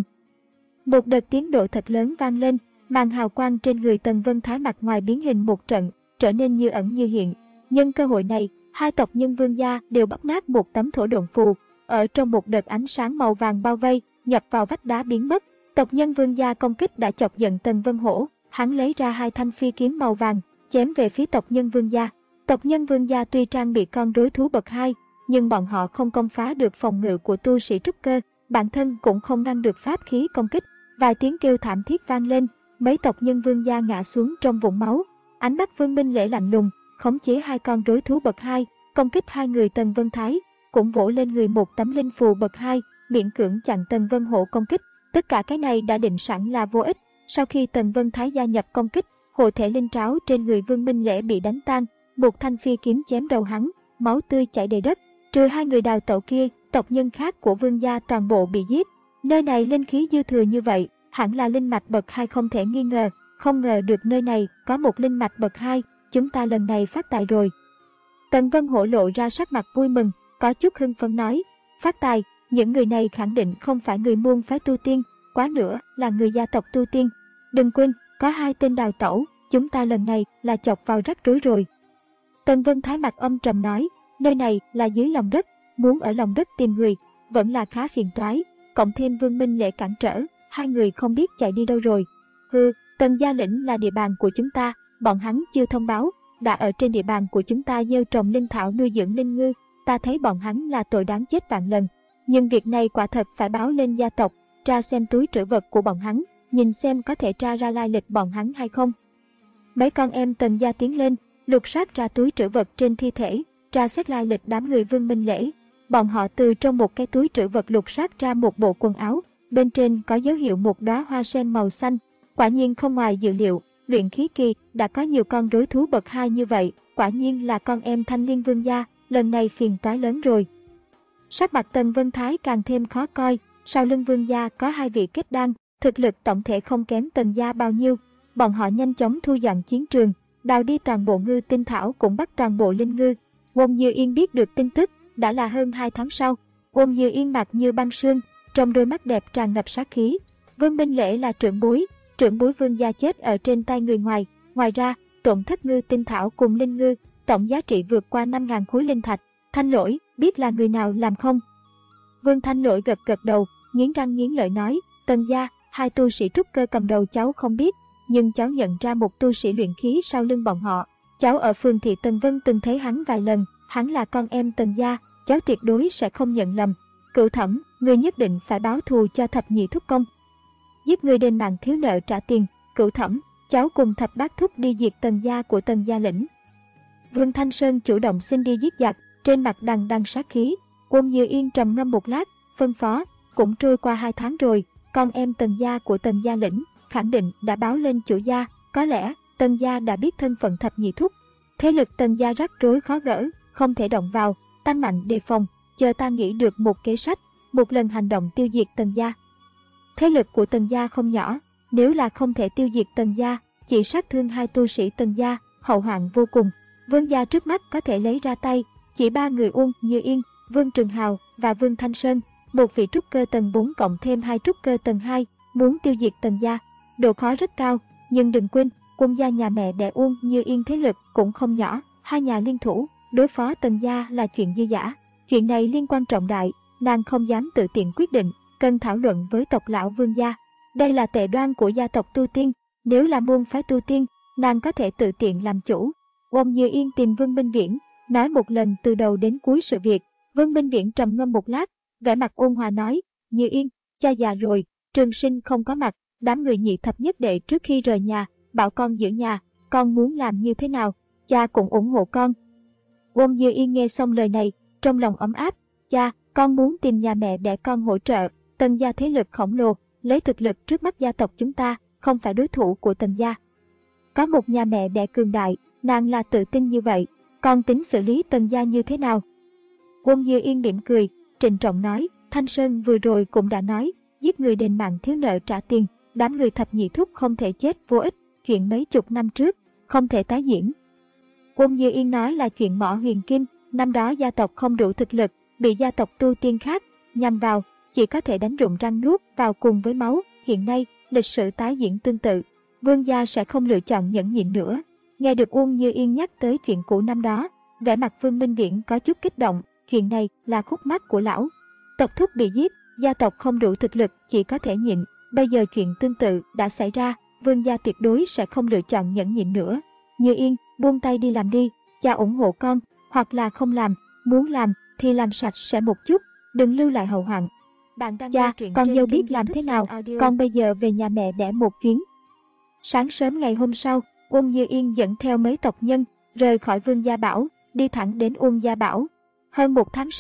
một đợt tiếng nổ thật lớn vang lên, màn hào quang trên người Tần Vân Thái mặt ngoài biến hình một trận, trở nên như ẩn như hiện. Nhân cơ hội này, hai tộc nhân Vương gia đều bóp nát một tấm thổ độn phù, ở trong một đợt ánh sáng màu vàng bao vây, nhập vào vách đá biến mất. Tộc nhân Vương gia công kích đã chọc giận Tần Vân Hổ, hắn lấy ra hai thanh phi kiếm màu vàng, chém về phía tộc nhân Vương gia. Tộc nhân Vương gia tuy trang bị con rối thú bậc hai, nhưng bọn họ không công phá được phòng ngự của tu sĩ trúc cơ, bản thân cũng không ngăn được pháp khí công kích. Vài tiếng kêu thảm thiết vang lên, mấy tộc nhân Vương gia ngã xuống trong vũng máu. Ánh mắt Vương Minh Lễ lạnh lùng, khống chế hai con rối thú bậc hai, công kích hai người Tần Vân Thái. cũng vỗ lên người một tấm linh phù bậc hai, miễn cưỡng chặn Tần Vân Hộ công kích. Tất cả cái này đã định sẵn là vô ích. Sau khi Tần Vân Thái gia nhập công kích, hộ thể linh tráo trên người Vương Minh Lễ bị đánh tan, một thanh phi kiếm chém đầu hắn, máu tươi chảy đầy đất. Trừ hai người đào tẩu kia, tộc nhân khác của Vương gia toàn bộ bị giết. Nơi này linh khí dư thừa như vậy, hẳn là linh mạch bậc hai không thể nghi ngờ. Không ngờ được nơi này có một linh mạch bậc hai, chúng ta lần này phát tài rồi. Tần Vân Hổ lộ ra sắc mặt vui mừng, có chút hưng phấn nói, phát tài, những người này khẳng định không phải người môn phái tu tiên, quá nữa là người gia tộc tu tiên. Đừng quên, có hai tên đào tẩu, chúng ta lần này là chọc vào rắc rối rồi. Tần Vân Thái mặt âm trầm nói, nơi này là dưới lòng đất, muốn ở lòng đất tìm người, vẫn là khá phiền toái, cộng thêm Vương Minh Lễ cản trở, hai người không biết chạy đi đâu rồi. Hừ, Tần Gia Lĩnh là địa bàn của chúng ta, bọn hắn chưa thông báo, đã ở trên địa bàn của chúng ta gieo trồng linh thảo nuôi dưỡng linh ngư, ta thấy bọn hắn là tội đáng chết vạn lần. Nhưng việc này quả thật phải báo lên gia tộc, tra xem túi trữ vật của bọn hắn, nhìn xem có thể tra ra lai lịch bọn hắn hay không. Mấy con em Tần Gia tiến lên, lục soát ra túi trữ vật trên thi thể, tra xét lai lịch đám người Vương Minh Lễ. Bọn họ từ trong một cái túi trữ vật lục soát ra một bộ quần áo, bên trên có dấu hiệu một đóa hoa sen màu xanh. Quả nhiên không ngoài dự liệu, luyện khí kỳ đã có nhiều con rối thú bậc hai như vậy, quả nhiên là con em Thanh Liên Vương gia, lần này phiền toái lớn rồi. Sắc mặt Tần Vân Thái càng thêm khó coi, sau lưng Vương gia có hai vị kết đan, thực lực tổng thể không kém Tần gia bao nhiêu. Bọn họ nhanh chóng thu dọn chiến trường, đào đi toàn bộ ngư tinh thảo cũng bắt toàn bộ linh ngư. Ôn Như Yên biết được tin tức, đã là hơn hai tháng sau. Ôn Như Yên mặt như băng sương, trong đôi mắt đẹp tràn ngập sát khí. Vương Minh Lễ là trưởng bối, trưởng bối Vương gia chết ở trên tay người ngoài. Ngoài ra, tổn thất ngư tinh thảo cùng linh ngư, tổng giá trị vượt qua năm nghìn khối linh thạch. Thanh Lỗi, biết là người nào làm không? Vương Thanh Lỗi gật gật đầu, nghiến răng nghiến lợi nói, Tần gia, hai tu sĩ trúc cơ cầm đầu cháu không biết, nhưng cháu nhận ra một tu sĩ luyện khí sau lưng bọn họ. Cháu ở phường thị Tần Vân từng thấy hắn vài lần, hắn là con em Tần gia, cháu tuyệt đối sẽ không nhận lầm. Cửu Thẩm, người nhất định phải báo thù cho thập nhị thúc công. Giết người đền mạng thiếu nợ trả tiền. Cửu Thẩm, cháu cùng thập bát thúc đi diệt Tần gia của Tần gia lĩnh. Vương Thanh Sơn chủ động xin đi giết giặc, trên mặt đằng đằng sát khí. Ôn Như Yên trầm ngâm một lát, phân phó, cũng trôi qua hai tháng rồi, con em Tần gia của Tần gia lĩnh khẳng định đã báo lên chủ gia, có lẽ Tần gia đã biết thân phận thập nhị thúc. Thế lực Tần gia rắc rối khó gỡ, không thể động vào, tăng mạnh đề phòng, chờ ta nghĩ được một kế sách, một lần hành động tiêu diệt Tần gia. Thế lực của Tần gia không nhỏ, nếu là không thể tiêu diệt Tần gia, chỉ sát thương hai tu sĩ Tần gia, hậu hoạn vô cùng. Vương gia trước mắt có thể lấy ra tay, chỉ ba người Uông Như Yên, Vương Trường Hào và Vương Thanh Sơn, một vị trúc cơ tầng bốn cộng thêm hai trúc cơ tầng hai, muốn tiêu diệt Tần gia. Độ khó rất cao, nhưng đừng quên, quân gia nhà mẹ đẻ Uông Như Yên thế lực cũng không nhỏ, hai nhà liên thủ, đối phó Tần gia là chuyện dư dả. Chuyện này liên quan trọng đại, nàng không dám tự tiện quyết định, cần thảo luận với tộc lão Vương gia. Đây là tệ đoan của gia tộc tu tiên, nếu là môn phái tu tiên, nàng có thể tự tiện làm chủ. Uông Như Yên tìm Vương Minh Viễn, nói một lần từ đầu đến cuối sự việc. Vương Minh Viễn trầm ngâm một lát, vẻ mặt ôn hòa nói, Như Yên, cha già rồi, Trường Sinh không có mặt, đám người nhị thập nhất đệ trước khi rời nhà, bảo con giữ nhà, con muốn làm như thế nào, cha cũng ủng hộ con. Uông Như Yên nghe xong lời này, trong lòng ấm áp, cha, con muốn tìm nhà mẹ để con hỗ trợ, Tần gia thế lực khổng lồ, lấy thực lực trước mắt gia tộc chúng ta, không phải đối thủ của Tần gia. Có một nhà mẹ đẻ cường đại, nàng là tự tin như vậy, con tính xử lý Tần gia như thế nào? Uông Như Yên mỉm cười, trịnh trọng nói, Thanh Sơn vừa rồi cũng đã nói, giết người đền mạng thiếu nợ trả tiền, đám người thập nhị thúc không thể chết vô ích, chuyện mấy chục năm trước, không thể tái diễn. Uông Như Yên nói là chuyện Mỏ Huyền Kim, năm đó gia tộc không đủ thực lực, bị gia tộc tu tiên khác nhằm vào, chỉ có thể đánh rụng răng nuốt vào cùng với máu. Hiện nay, lịch sử tái diễn tương tự, Vương gia sẽ không lựa chọn nhẫn nhịn nữa. Nghe được Uông Như Yên nhắc tới chuyện cũ năm đó, vẻ mặt Vương Minh Viễn có chút kích động, chuyện này là khúc mắc của lão. Tộc thúc bị giết, gia tộc không đủ thực lực, chỉ có thể nhịn. Bây giờ chuyện tương tự đã xảy ra, Vương gia tuyệt đối sẽ không lựa chọn nhẫn nhịn nữa. Như Yên, buông tay đi làm đi, cha ủng hộ con, hoặc là không làm, muốn làm thì làm sạch sẽ một chút, đừng lưu lại hậu hoạn. Bạn đang cha, con dâu biết làm thế nào, con bây giờ về nhà mẹ đẻ một chuyến. Sáng sớm ngày hôm sau, Uông Như Yên dẫn theo mấy tộc nhân, rời khỏi Vương Gia Bảo, đi thẳng đến Uông Gia Bảo. Hơn một tháng sau,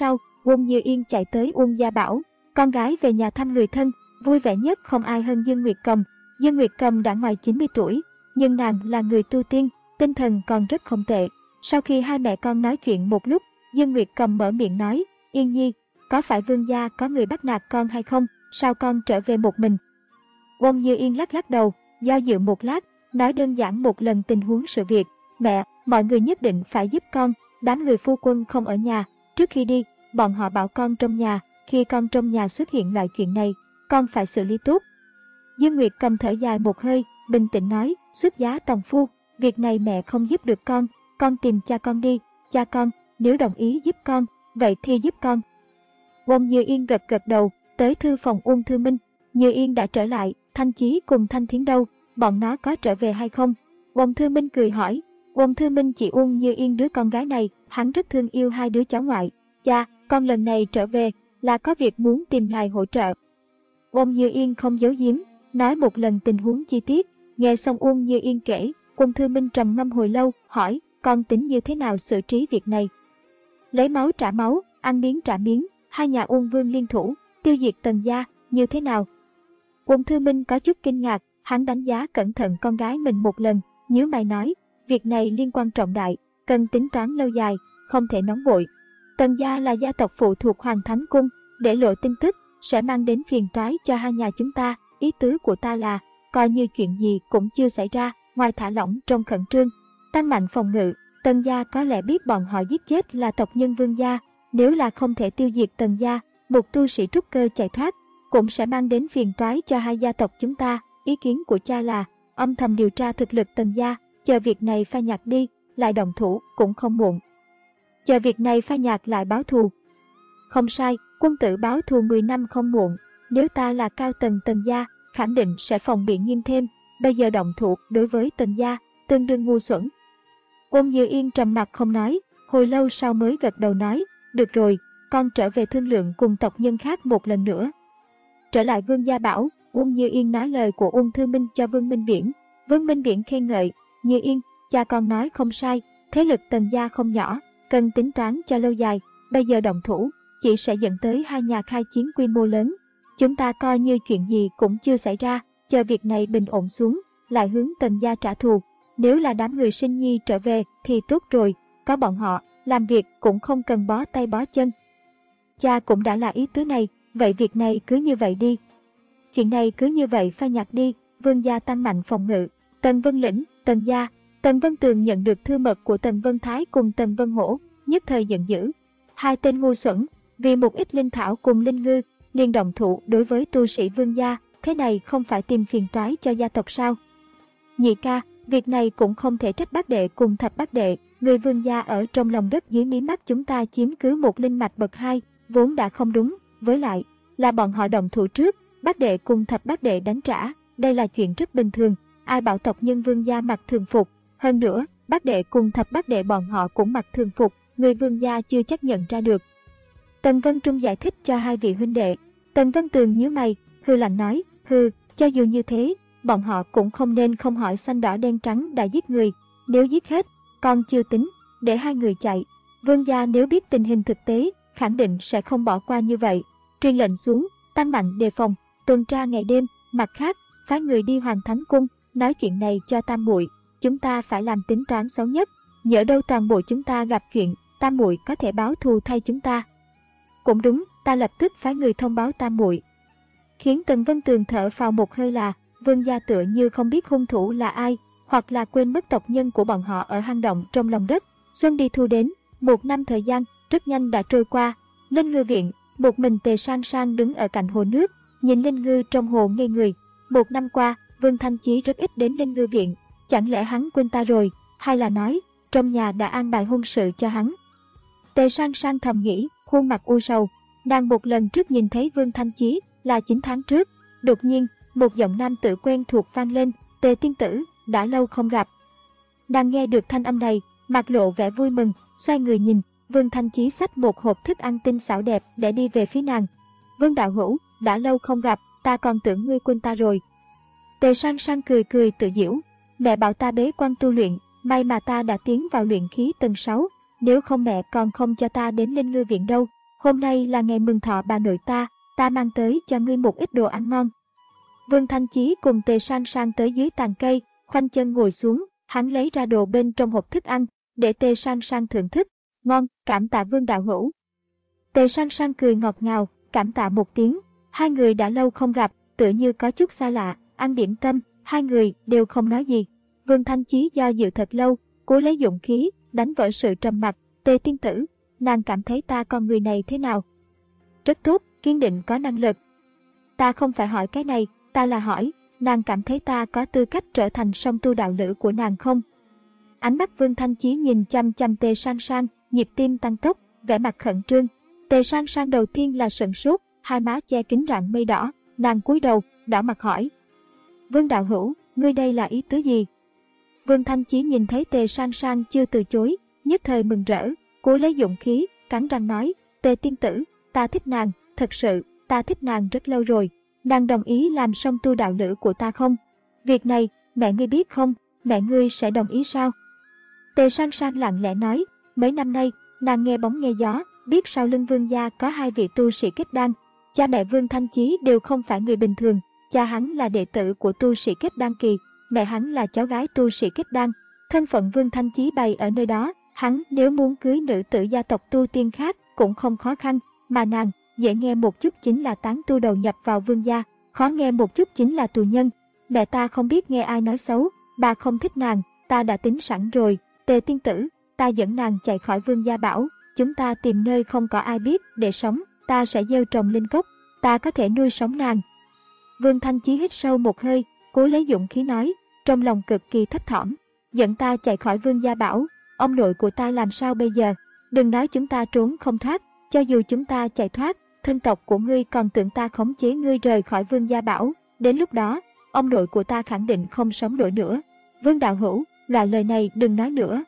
Uông Như Yên chạy tới Uông gia bảo, con gái về nhà thăm người thân, vui vẻ nhất không ai hơn Dương Nguyệt Cầm. Dương Nguyệt Cầm đã ngoài chín mươi tuổi, nhưng nàng là người tu tiên, tinh thần còn rất không tệ. Sau khi hai mẹ con nói chuyện một lúc, Dương Nguyệt Cầm mở miệng nói, Yên Nhi, có phải Vương gia có người bắt nạt con hay không, sao con trở về một mình? Uông Như Yên lắc lắc đầu, do dự một lát, nói đơn giản một lần tình huống sự việc. Mẹ, mọi người nhất định phải giúp con, đám người phu quân không ở nhà, trước khi đi, bọn họ bảo con trong nhà, khi con trong nhà xuất hiện loại chuyện này, con phải xử lý tốt. Dương Nguyệt Cầm thở dài một hơi, bình tĩnh nói, xuất giá tòng phu, việc này mẹ không giúp được con, con tìm cha con đi, cha con, nếu đồng ý giúp con, vậy thì giúp con. Uông Như Yên gật gật đầu, tới thư phòng Uông Thư Minh, Như Yên đã trở lại, Thanh Chí cùng Thanh Thiến đâu, bọn nó có trở về hay không? Uông Thư Minh cười hỏi, Uông Thư Minh chỉ Uông Như Yên đứa con gái này, hắn rất thương yêu hai đứa cháu ngoại. Cha, con lần này trở về, là có việc muốn tìm ngài hỗ trợ. Uông Như Yên không giấu giếm, nói một lần tình huống chi tiết, nghe xong Uông Như Yên kể, Uông Thư Minh trầm ngâm hồi lâu, hỏi, con tính như thế nào xử trí việc này? Lấy máu trả máu, ăn miếng trả miếng, hai nhà Uông Vương liên thủ, tiêu diệt Tần gia, như thế nào? Uông Thư Minh có chút kinh ngạc, hắn đánh giá cẩn thận con gái mình một lần, nhíu mày nói, việc này liên quan trọng đại, cần tính toán lâu dài, không thể nóng vội. Tần gia là gia tộc phụ thuộc Hoàng Thánh Cung, để lộ tin tức, sẽ mang đến phiền toái cho hai nhà chúng ta, ý tứ của ta là, coi như chuyện gì cũng chưa xảy ra, ngoài thả lỏng trong khẩn trương, tăng mạnh phòng ngự. Tần gia có lẽ biết bọn họ giết chết là tộc nhân Vương gia, nếu là không thể tiêu diệt Tần gia, một tu sĩ trúc cơ chạy thoát, cũng sẽ mang đến phiền toái cho hai gia tộc chúng ta. Ý kiến của cha là, âm thầm điều tra thực lực Tần gia, chờ việc này phai nhạt đi, lại động thủ cũng không muộn. Chờ việc này phai nhạt lại báo thù. Không sai, quân tử báo thù mười năm không muộn, nếu ta là cao tầng Tần gia, khẳng định sẽ phòng bị nghiêm thêm, bây giờ động thủ đối với Tần gia, tương đương ngu xuẩn. Uông Như Yên trầm mặc không nói, hồi lâu sau mới gật đầu nói, được rồi, con trở về thương lượng cùng tộc nhân khác một lần nữa. Trở lại Vương gia bảo, Uông Như Yên nói lời của Uông Thư Minh cho Vương Minh Viễn. Vương Minh Viễn khen ngợi, Như Yên, cha con nói không sai, thế lực Tần gia không nhỏ, cần tính toán cho lâu dài, bây giờ động thủ, chỉ sẽ dẫn tới hai nhà khai chiến quy mô lớn. Chúng ta coi như chuyện gì cũng chưa xảy ra, chờ việc này bình ổn xuống, lại hướng Tần gia trả thù. Nếu là đám người sinh nhi trở về thì tốt rồi, có bọn họ, làm việc cũng không cần bó tay bó chân. Cha cũng đã là ý tứ này, vậy việc này cứ như vậy đi. Chuyện này cứ như vậy phai nhạt đi, Vương gia tăng mạnh phòng ngự. Tần Vân Lĩnh, Tần gia, Tần Vân Tường nhận được thư mật của Tần Vân Thái cùng Tần Vân Hổ, nhất thời giận dữ. Hai tên ngu xuẩn, vì một ít linh thảo cùng linh ngư, liền động thủ đối với tu sĩ Vương gia, thế này không phải tìm phiền toái cho gia tộc sao? Nhị ca, việc này cũng không thể trách bác đệ cùng thập bác đệ, người Vương gia ở trong lòng đất dưới mí mắt chúng ta chiếm cứ một linh mạch bậc hai, vốn đã không đúng, với lại, là bọn họ động thủ trước, bác đệ cùng thập bác đệ đánh trả, đây là chuyện rất bình thường, ai bảo tộc nhân Vương gia mặc thường phục, hơn nữa, bác đệ cùng thập bác đệ bọn họ cũng mặc thường phục, người Vương gia chưa chắc nhận ra được. Tần Vân Trung giải thích cho hai vị huynh đệ, Tần Vân Tường nhíu mày, hư lạnh nói, hư, cho dù như thế, bọn họ cũng không nên không hỏi xanh đỏ đen trắng đã giết người, nếu giết hết, con chưa tính, để hai người chạy. Vương gia nếu biết tình hình thực tế, khẳng định sẽ không bỏ qua như vậy, truyền lệnh xuống, tăng mạnh đề phòng, tuần tra ngày đêm, mặt khác, phái người đi Hoàng Thánh Cung, nói chuyện này cho Tam muội, chúng ta phải làm tính toán xấu nhất, nhỡ đâu toàn bộ chúng ta gặp chuyện, Tam muội có thể báo thù thay chúng ta. Cũng đúng, ta lập tức phái người thông báo Tam muội. Khiến Tần Vân Tường thở phào một hơi là, Vương gia tựa như không biết hung thủ là ai, hoặc là quên mất tộc nhân của bọn họ ở hang động trong lòng đất. Xuân đi thu đến, một năm thời gian, rất nhanh đã trôi qua. Linh Ngư viện, một mình Tề Sang Sang đứng ở cạnh hồ nước, nhìn Linh Ngư trong hồ ngây người. Một năm qua, Vương Thanh Chí rất ít đến Linh Ngư viện, chẳng lẽ hắn quên ta rồi, hay là nói, trong nhà đã an bài hôn sự cho hắn. Tề Sang Sang thầm nghĩ, khuôn mặt u sầu, nàng một lần trước nhìn thấy Vương Thanh Chí là chín tháng trước, đột nhiên, một giọng nam tử quen thuộc vang lên, Tề tiên tử, đã lâu không gặp. Nàng nghe được thanh âm này, mặt lộ vẻ vui mừng, xoay người nhìn, Vương Thanh Chí xách một hộp thức ăn tinh xảo đẹp để đi về phía nàng. Vương đạo hữu, đã lâu không gặp, ta còn tưởng ngươi quên ta rồi. Tề Sang Sang cười cười tự giễu, mẹ bảo ta bế quan tu luyện, may mà ta đã tiến vào luyện khí tầng sáu, nếu không mẹ còn không cho ta đến Linh Ngư viện đâu. hôm nay là ngày mừng thọ bà nội ta, ta mang tới cho ngươi một ít đồ ăn ngon. Vương Thanh Chí cùng Tề Sang Sang tới dưới tàn cây, khoanh chân ngồi xuống, hắn lấy ra đồ bên trong hộp thức ăn, để Tề Sang Sang thưởng thức. Ngon, cảm tạ Vương đạo hữu. Tề Sang Sang cười ngọt ngào, cảm tạ một tiếng. Hai người đã lâu không gặp, tựa như có chút xa lạ, ăn điểm tâm, hai người đều không nói gì. Vương Thanh Chí do dự thật lâu, cố lấy dũng khí, đánh vỡ sự trầm mặc. Tề tiên tử, nàng cảm thấy ta con người này thế nào? Rất tốt, kiên định, có năng lực. Ta không phải hỏi cái này, ta là hỏi, nàng cảm thấy ta có tư cách trở thành song tu đạo lữ của nàng không? Ánh mắt Vương Thanh Chí nhìn chăm chăm Tề Sang Sang, nhịp tim tăng tốc, vẻ mặt khẩn trương. Tề Sang Sang đầu tiên là sửng sốt, hai má che kín rạng mây đỏ, nàng cúi đầu, đỏ mặt hỏi. Vương đạo hữu, ngươi đây là ý tứ gì? Vương Thanh Chí nhìn thấy Tề Sang Sang chưa từ chối, nhất thời mừng rỡ, cố lấy dũng khí, cắn răng nói, Tề tiên tử, ta thích nàng, thật sự, ta thích nàng rất lâu rồi. Nàng đồng ý làm song tu đạo lữ của ta không? Việc này, mẹ ngươi biết không? Mẹ ngươi sẽ đồng ý sao? Tề Sang Sang lặng lẽ nói, mấy năm nay, nàng nghe bóng nghe gió, biết sau lưng Vương gia có hai vị tu sĩ kết đan. Cha mẹ Vương Thanh Chí đều không phải người bình thường, cha hắn là đệ tử của tu sĩ kết đan kỳ, mẹ hắn là cháu gái tu sĩ kết đan. Thân phận Vương Thanh Chí bày ở nơi đó, hắn nếu muốn cưới nữ tử gia tộc tu tiên khác cũng không khó khăn, mà nàng, dễ nghe một chút chính là tán tu đầu nhập vào Vương gia, khó nghe một chút chính là tù nhân. Mẹ ta không biết nghe ai nói xấu, bà không thích nàng, ta đã tính sẵn rồi. Tề tiên tử, ta dẫn nàng chạy khỏi Vương gia bảo, chúng ta tìm nơi không có ai biết để sống, ta sẽ gieo trồng linh cốc, ta có thể nuôi sống nàng. Vương Thanh Chí hít sâu một hơi, cố lấy dũng khí nói, trong lòng cực kỳ thấp thỏm, dẫn ta chạy khỏi Vương gia bảo, ông nội của ta làm sao bây giờ? Đừng nói chúng ta trốn không thoát, cho dù chúng ta chạy thoát, thân tộc của ngươi còn tưởng ta khống chế ngươi rời khỏi Vương gia bảo, đến lúc đó, ông nội của ta khẳng định không sống nổi nữa. Vương đạo hữu, loại lời này đừng nói nữa.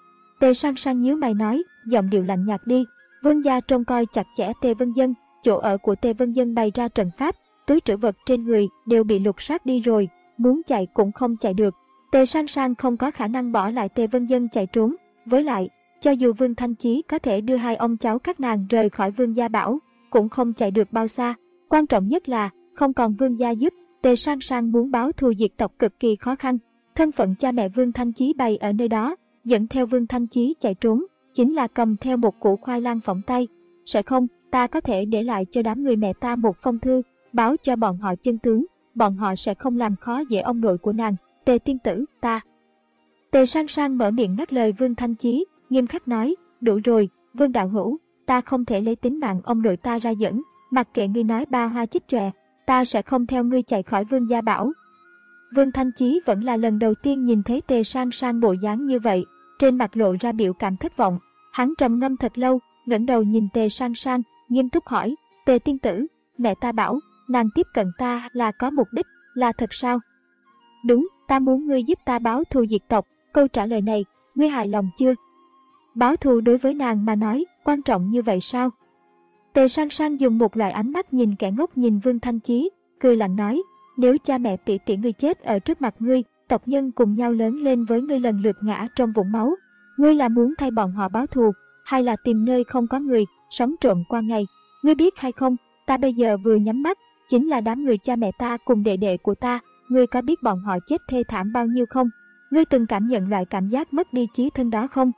Tề Sang Sang nhíu mày nói, giọng điệu lạnh nhạt đi. Vương gia trông coi chặt chẽ Tề Vân Dân, chỗ ở của Tề Vân Dân bày ra trận pháp, túi trữ vật trên người đều bị lục soát đi rồi, muốn chạy cũng không chạy được. Tề Sang Sang không có khả năng bỏ lại Tề Vân Dân chạy trốn, với lại, cho dù Vương Thanh Chí có thể đưa hai ông cháu các nàng rời khỏi Vương gia bảo, cũng không chạy được bao xa. Quan trọng nhất là, không còn Vương gia giúp, Tề Sang Sang muốn báo thù diệt tộc cực kỳ khó khăn. Thân phận cha mẹ Vương Thanh Chí bày ở nơi đó, dẫn theo Vương Thanh Chí chạy trốn, chính là cầm theo một củ khoai lang phỏng tay. Sẽ không, ta có thể để lại cho đám người mẹ ta một phong thư, báo cho bọn họ chân tướng, bọn họ sẽ không làm khó dễ ông nội của nàng. Tề tiên tử, ta. Tề Sang Sang mở miệng ngắt lời Vương Thanh Chí, nghiêm khắc nói, đủ rồi, Vương đạo hữu, ta không thể lấy tính mạng ông nội ta ra dẫn, mặc kệ ngươi nói ba hoa chích chòe, ta sẽ không theo ngươi chạy khỏi Vương gia bảo. Vương Thanh Chí vẫn là lần đầu tiên nhìn thấy Tề Sang Sang bộ dáng như vậy, trên mặt lộ ra biểu cảm thất vọng. Hắn trầm ngâm thật lâu, ngẩng đầu nhìn Tề Sang Sang, nghiêm túc hỏi, Tề tiên tử, mẹ ta bảo, nàng tiếp cận ta là có mục đích, là thật sao? Đúng, ta muốn ngươi giúp ta báo thù diệt tộc, câu trả lời này, ngươi hài lòng chưa? Báo thù đối với nàng mà nói, quan trọng như vậy sao? Tề Sang Sang dùng một loại ánh mắt nhìn kẻ ngốc nhìn Vương Thanh Chí, cười lạnh nói, nếu cha mẹ tỷ tỷ ngươi chết ở trước mặt ngươi, tộc nhân cùng nhau lớn lên với ngươi lần lượt ngã trong vũng máu, ngươi là muốn thay bọn họ báo thù, hay là tìm nơi không có người, sống trộm qua ngày? Ngươi biết hay không, ta bây giờ vừa nhắm mắt, chính là đám người cha mẹ ta cùng đệ đệ của ta, ngươi có biết bọn họ chết thê thảm bao nhiêu không? Ngươi từng cảm nhận loại cảm giác mất đi chí thân đó không?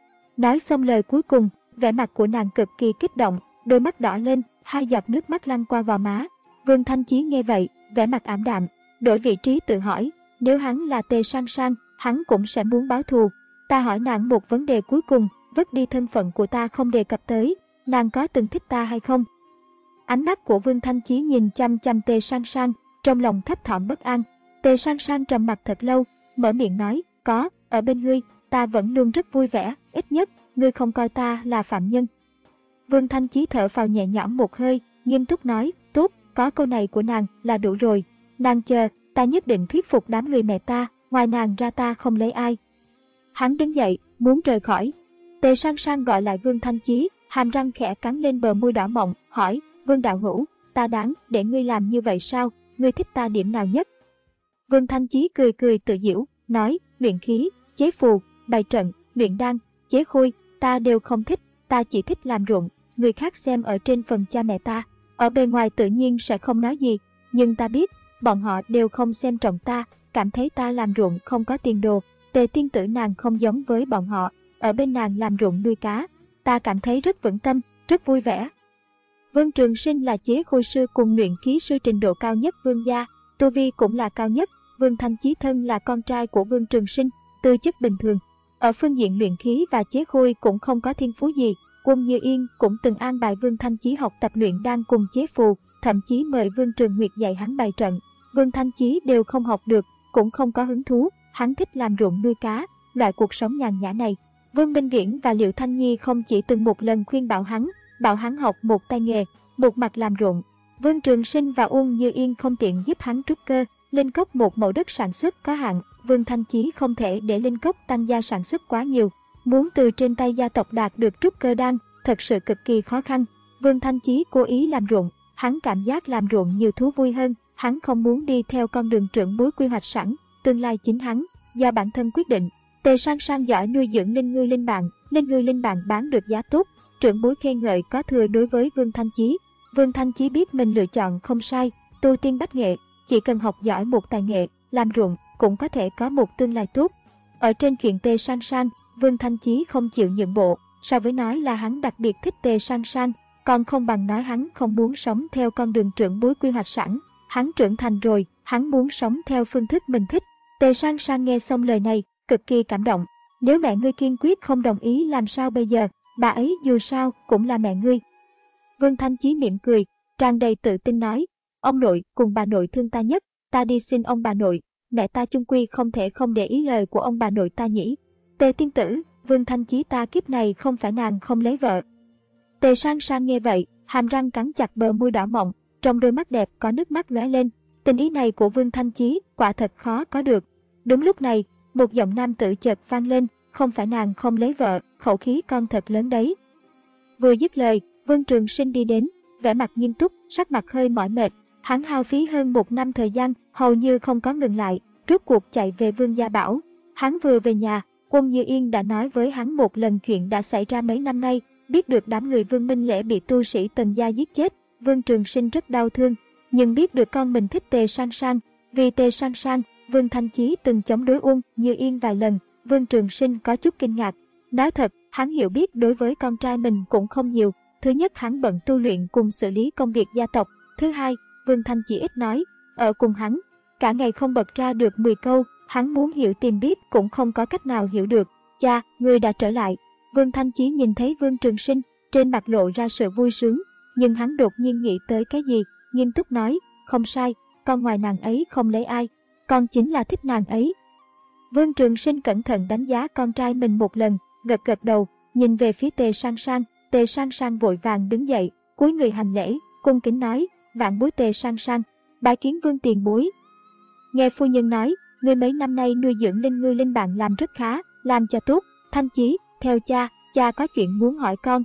Nói xong lời cuối cùng, vẻ mặt của nàng cực kỳ kích động, đôi mắt đỏ lên, hai giọt nước mắt lăn qua gò má. Vương Thanh Chí nghe vậy, vẻ mặt ảm đạm, đổi vị trí tự hỏi, nếu hắn là Tề Sang Sang, hắn cũng sẽ muốn báo thù. Ta hỏi nàng một vấn đề cuối cùng, vứt đi thân phận của ta không đề cập tới, nàng có từng thích ta hay không? Ánh mắt của Vương Thanh Chí nhìn chăm chăm Tề Sang Sang, trong lòng thấp thỏm bất an. Tề Sang Sang trầm mặt thật lâu, mở miệng nói, có, ở bên ngươi, ta vẫn luôn rất vui vẻ, ít nhất, ngươi không coi ta là phạm nhân. Vương Thanh Chí thở phào nhẹ nhõm một hơi, nghiêm túc nói, tốt, có câu này của nàng là đủ rồi. Nàng chờ, ta nhất định thuyết phục đám người mẹ ta, ngoài nàng ra ta không lấy ai. Hắn đứng dậy, muốn rời khỏi. Tề Sang Sang gọi lại Vương Thanh Chí, hàm răng khẽ cắn lên bờ môi đỏ mọng, hỏi, Vương đạo hữu, ta đáng để ngươi làm như vậy sao, ngươi thích ta điểm nào nhất? Vương Thanh Chí cười cười tự giễu, nói, luyện khí, chế phù, bày trận, luyện đan, chế khôi, ta đều không thích, ta chỉ thích làm ruộng, người khác xem ở trên phần cha mẹ ta, ở bề ngoài tự nhiên sẽ không nói gì, nhưng ta biết, bọn họ đều không xem trọng ta, cảm thấy ta làm ruộng không có tiền đồ. Tề tiên tử nàng không giống với bọn họ, ở bên nàng làm ruộng nuôi cá, ta cảm thấy rất vững tâm, rất vui vẻ. Vương Trường Sinh là chế khôi sư cùng luyện khí sư trình độ cao nhất Vương gia, tu vi cũng là cao nhất. Vương Thanh Chí thân là con trai của Vương Trường Sinh, tư chất bình thường. Ở phương diện luyện khí và chế khôi cũng không có thiên phú gì. Quân Như Yên cũng từng an bài Vương Thanh Chí học tập luyện đan cùng chế phù, thậm chí mời Vương Trường Nguyệt dạy hắn bài trận. Vương Thanh Chí đều không học được, cũng không có hứng thú, hắn thích làm ruộng nuôi cá, loại cuộc sống nhàn nhã này. Vương Minh Viễn và Liệu Thanh Nhi không chỉ từng một lần khuyên bảo hắn, bảo hắn học một tay nghề, một mặt làm ruộng. Vương Trường Sinh và Uông Như Yên không tiện giúp hắn trúc cơ, linh cốc một mẫu đất sản xuất có hạn, Vương Thanh Chí không thể để linh cốc tăng gia sản xuất quá nhiều. Muốn từ trên tay gia tộc đạt được trúc cơ đan, thật sự cực kỳ khó khăn. Vương Thanh Chí cố ý làm ruộng, hắn cảm giác làm ruộng nhiều thú vui hơn, hắn không muốn đi theo con đường trưởng bối quy hoạch sẵn, tương lai chính hắn, do bản thân quyết định. Tề Sang Sang giỏi nuôi dưỡng linh ngư linh bạn, linh ngư linh bạn bán được giá tốt, trưởng bối khen ngợi có thừa đối với Vương Thanh Chí. Vương Thanh Chí biết mình lựa chọn không sai, tu tiên bách nghệ, chỉ cần học giỏi một tài nghệ, làm ruộng cũng có thể có một tương lai tốt. Ở trên chuyện Tề Sang Sang, Vương Thanh Chí không chịu nhượng bộ, so với nói là hắn đặc biệt thích Tề Sang Sang, còn không bằng nói hắn không muốn sống theo con đường trưởng bối quy hoạch sẵn. Hắn trưởng thành rồi, hắn muốn sống theo phương thức mình thích. Tề Sang Sang nghe xong lời này, cực kỳ cảm động. Nếu mẹ ngươi kiên quyết không đồng ý làm sao bây giờ, bà ấy dù sao cũng là mẹ ngươi. Vương Thanh Chí mỉm cười, tràn đầy tự tin nói, ông nội cùng bà nội thương ta nhất, ta đi xin ông bà nội, mẹ ta chung quy không thể không để ý lời của ông bà nội ta nhỉ. Tề tiên tử, Vương Thanh Chí ta kiếp này không phải nàng không lấy vợ. Tề Sang Sang nghe vậy, hàm răng cắn chặt bờ môi đỏ mọng, trong đôi mắt đẹp có nước mắt lóe lên. Tình ý này của Vương Thanh Chí quả thật khó có được. Đúng lúc này, một giọng nam tử chợt vang lên, không phải nàng không lấy vợ, khẩu khí con thật lớn đấy. Vừa dứt lời, Vương Trường Sinh đi đến, vẻ mặt nghiêm túc, sắc mặt hơi mỏi mệt. Hắn hao phí hơn một năm thời gian, hầu như không có ngừng lại, rốt cuộc chạy về Vương gia bảo. Hắn vừa về nhà, Quân Như Yên đã nói với hắn một lần chuyện đã xảy ra mấy năm nay, biết được đám người Vương Minh Lễ bị tu sĩ Tần gia giết chết. Vương Trường Sinh rất đau thương, nhưng biết được con mình thích Tề Sang Sang, vì Tề Sang Sang, Vương Thanh Chí từng chống đối Uông Như Yên vài lần. Vương Trường Sinh có chút kinh ngạc. Nói thật, hắn hiểu biết đối với con trai mình cũng không nhiều. Thứ nhất, hắn bận tu luyện cùng xử lý công việc gia tộc. Thứ hai, Vương Thanh Chí ít nói, ở cùng hắn, cả ngày không bật ra được mười câu, hắn muốn hiểu tìm biết cũng không có cách nào hiểu được. Cha, ngươi đã trở lại. Vương Thanh Chí nhìn thấy Vương Trường Sinh, trên mặt lộ ra sự vui sướng, nhưng hắn đột nhiên nghĩ tới cái gì, nghiêm túc nói, không sai, con ngoài nàng ấy không lấy ai, con chính là thích nàng ấy. Vương Trường Sinh cẩn thận đánh giá con trai mình một lần, gật gật đầu, nhìn về phía Tề Sang Sang. Tề Sang Sang vội vàng đứng dậy, cúi người hành lễ, cung kính nói, vạn bối Tề Sang Sang, bái kiến Vương tiền bối. Nghe phu nhân nói, ngươi mấy năm nay nuôi dưỡng linh ngư linh bạn làm rất khá, làm cho tốt. Thanh Chí, theo cha, cha có chuyện muốn hỏi con.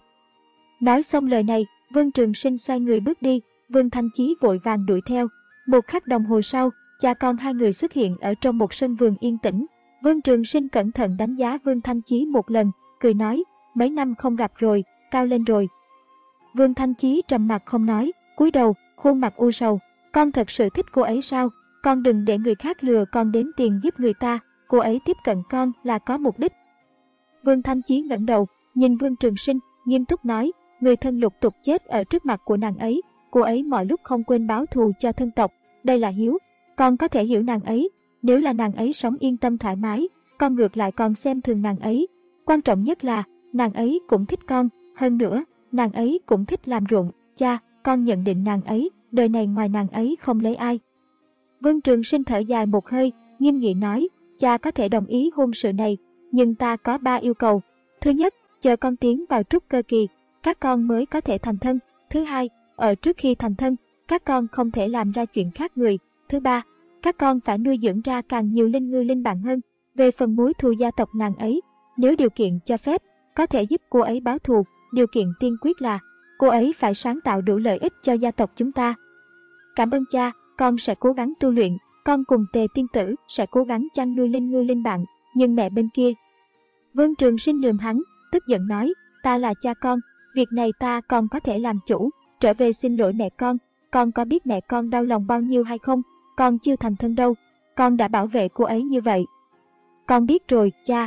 Nói xong lời này, Vương Trường Sinh xoay người bước đi, Vương Thanh Chí vội vàng đuổi theo. Một khắc đồng hồ sau, cha con hai người xuất hiện ở trong một sân vườn yên tĩnh. Vương Trường Sinh cẩn thận đánh giá Vương Thanh Chí một lần, cười nói, mấy năm không gặp rồi, cao lên rồi. Vương Thanh Chí trầm mặc không nói, cúi đầu, khuôn mặt u sầu. Con thật sự thích cô ấy sao? Con đừng để người khác lừa con đếm tiền giúp người ta, cô ấy tiếp cận con là có mục đích. Vương Thanh Chí ngẩng đầu, nhìn Vương Trường Sinh, nghiêm túc nói, người thân lục tục chết ở trước mặt của nàng ấy, cô ấy mọi lúc không quên báo thù cho thân tộc, đây là hiếu. Con có thể hiểu nàng ấy, nếu là nàng ấy sống yên tâm thoải mái, con ngược lại còn xem thường nàng ấy. Quan trọng nhất là, nàng ấy cũng thích con, hơn nữa, nàng ấy cũng thích làm ruộng. Cha, con nhận định nàng ấy, đời này ngoài nàng ấy không lấy ai. Vương Trường Sinh thở dài một hơi, nghiêm nghị nói, cha có thể đồng ý hôn sự này, nhưng ta có ba yêu cầu. Thứ nhất, chờ con tiến vào trúc cơ kỳ, các con mới có thể thành thân. Thứ hai, ở trước khi thành thân, các con không thể làm ra chuyện khác người. Thứ ba, các con phải nuôi dưỡng ra càng nhiều linh ngư linh bạn hơn. Về phần mối thù gia tộc nàng ấy, nếu điều kiện cho phép, có thể giúp cô ấy báo thù. Điều kiện tiên quyết là, cô ấy phải sáng tạo đủ lợi ích cho gia tộc chúng ta. Cảm ơn cha, con sẽ cố gắng tu luyện, con cùng Tề tiên tử sẽ cố gắng chăn nuôi linh ngư linh bạn, nhưng mẹ bên kia. Vương Trường Sinh lườm hắn, tức giận nói, ta là cha con, việc này ta còn có thể làm chủ, trở về xin lỗi mẹ con. Con có biết mẹ con đau lòng bao nhiêu hay không? Con chưa thành thân đâu, con đã bảo vệ cô ấy như vậy. Con biết rồi, cha.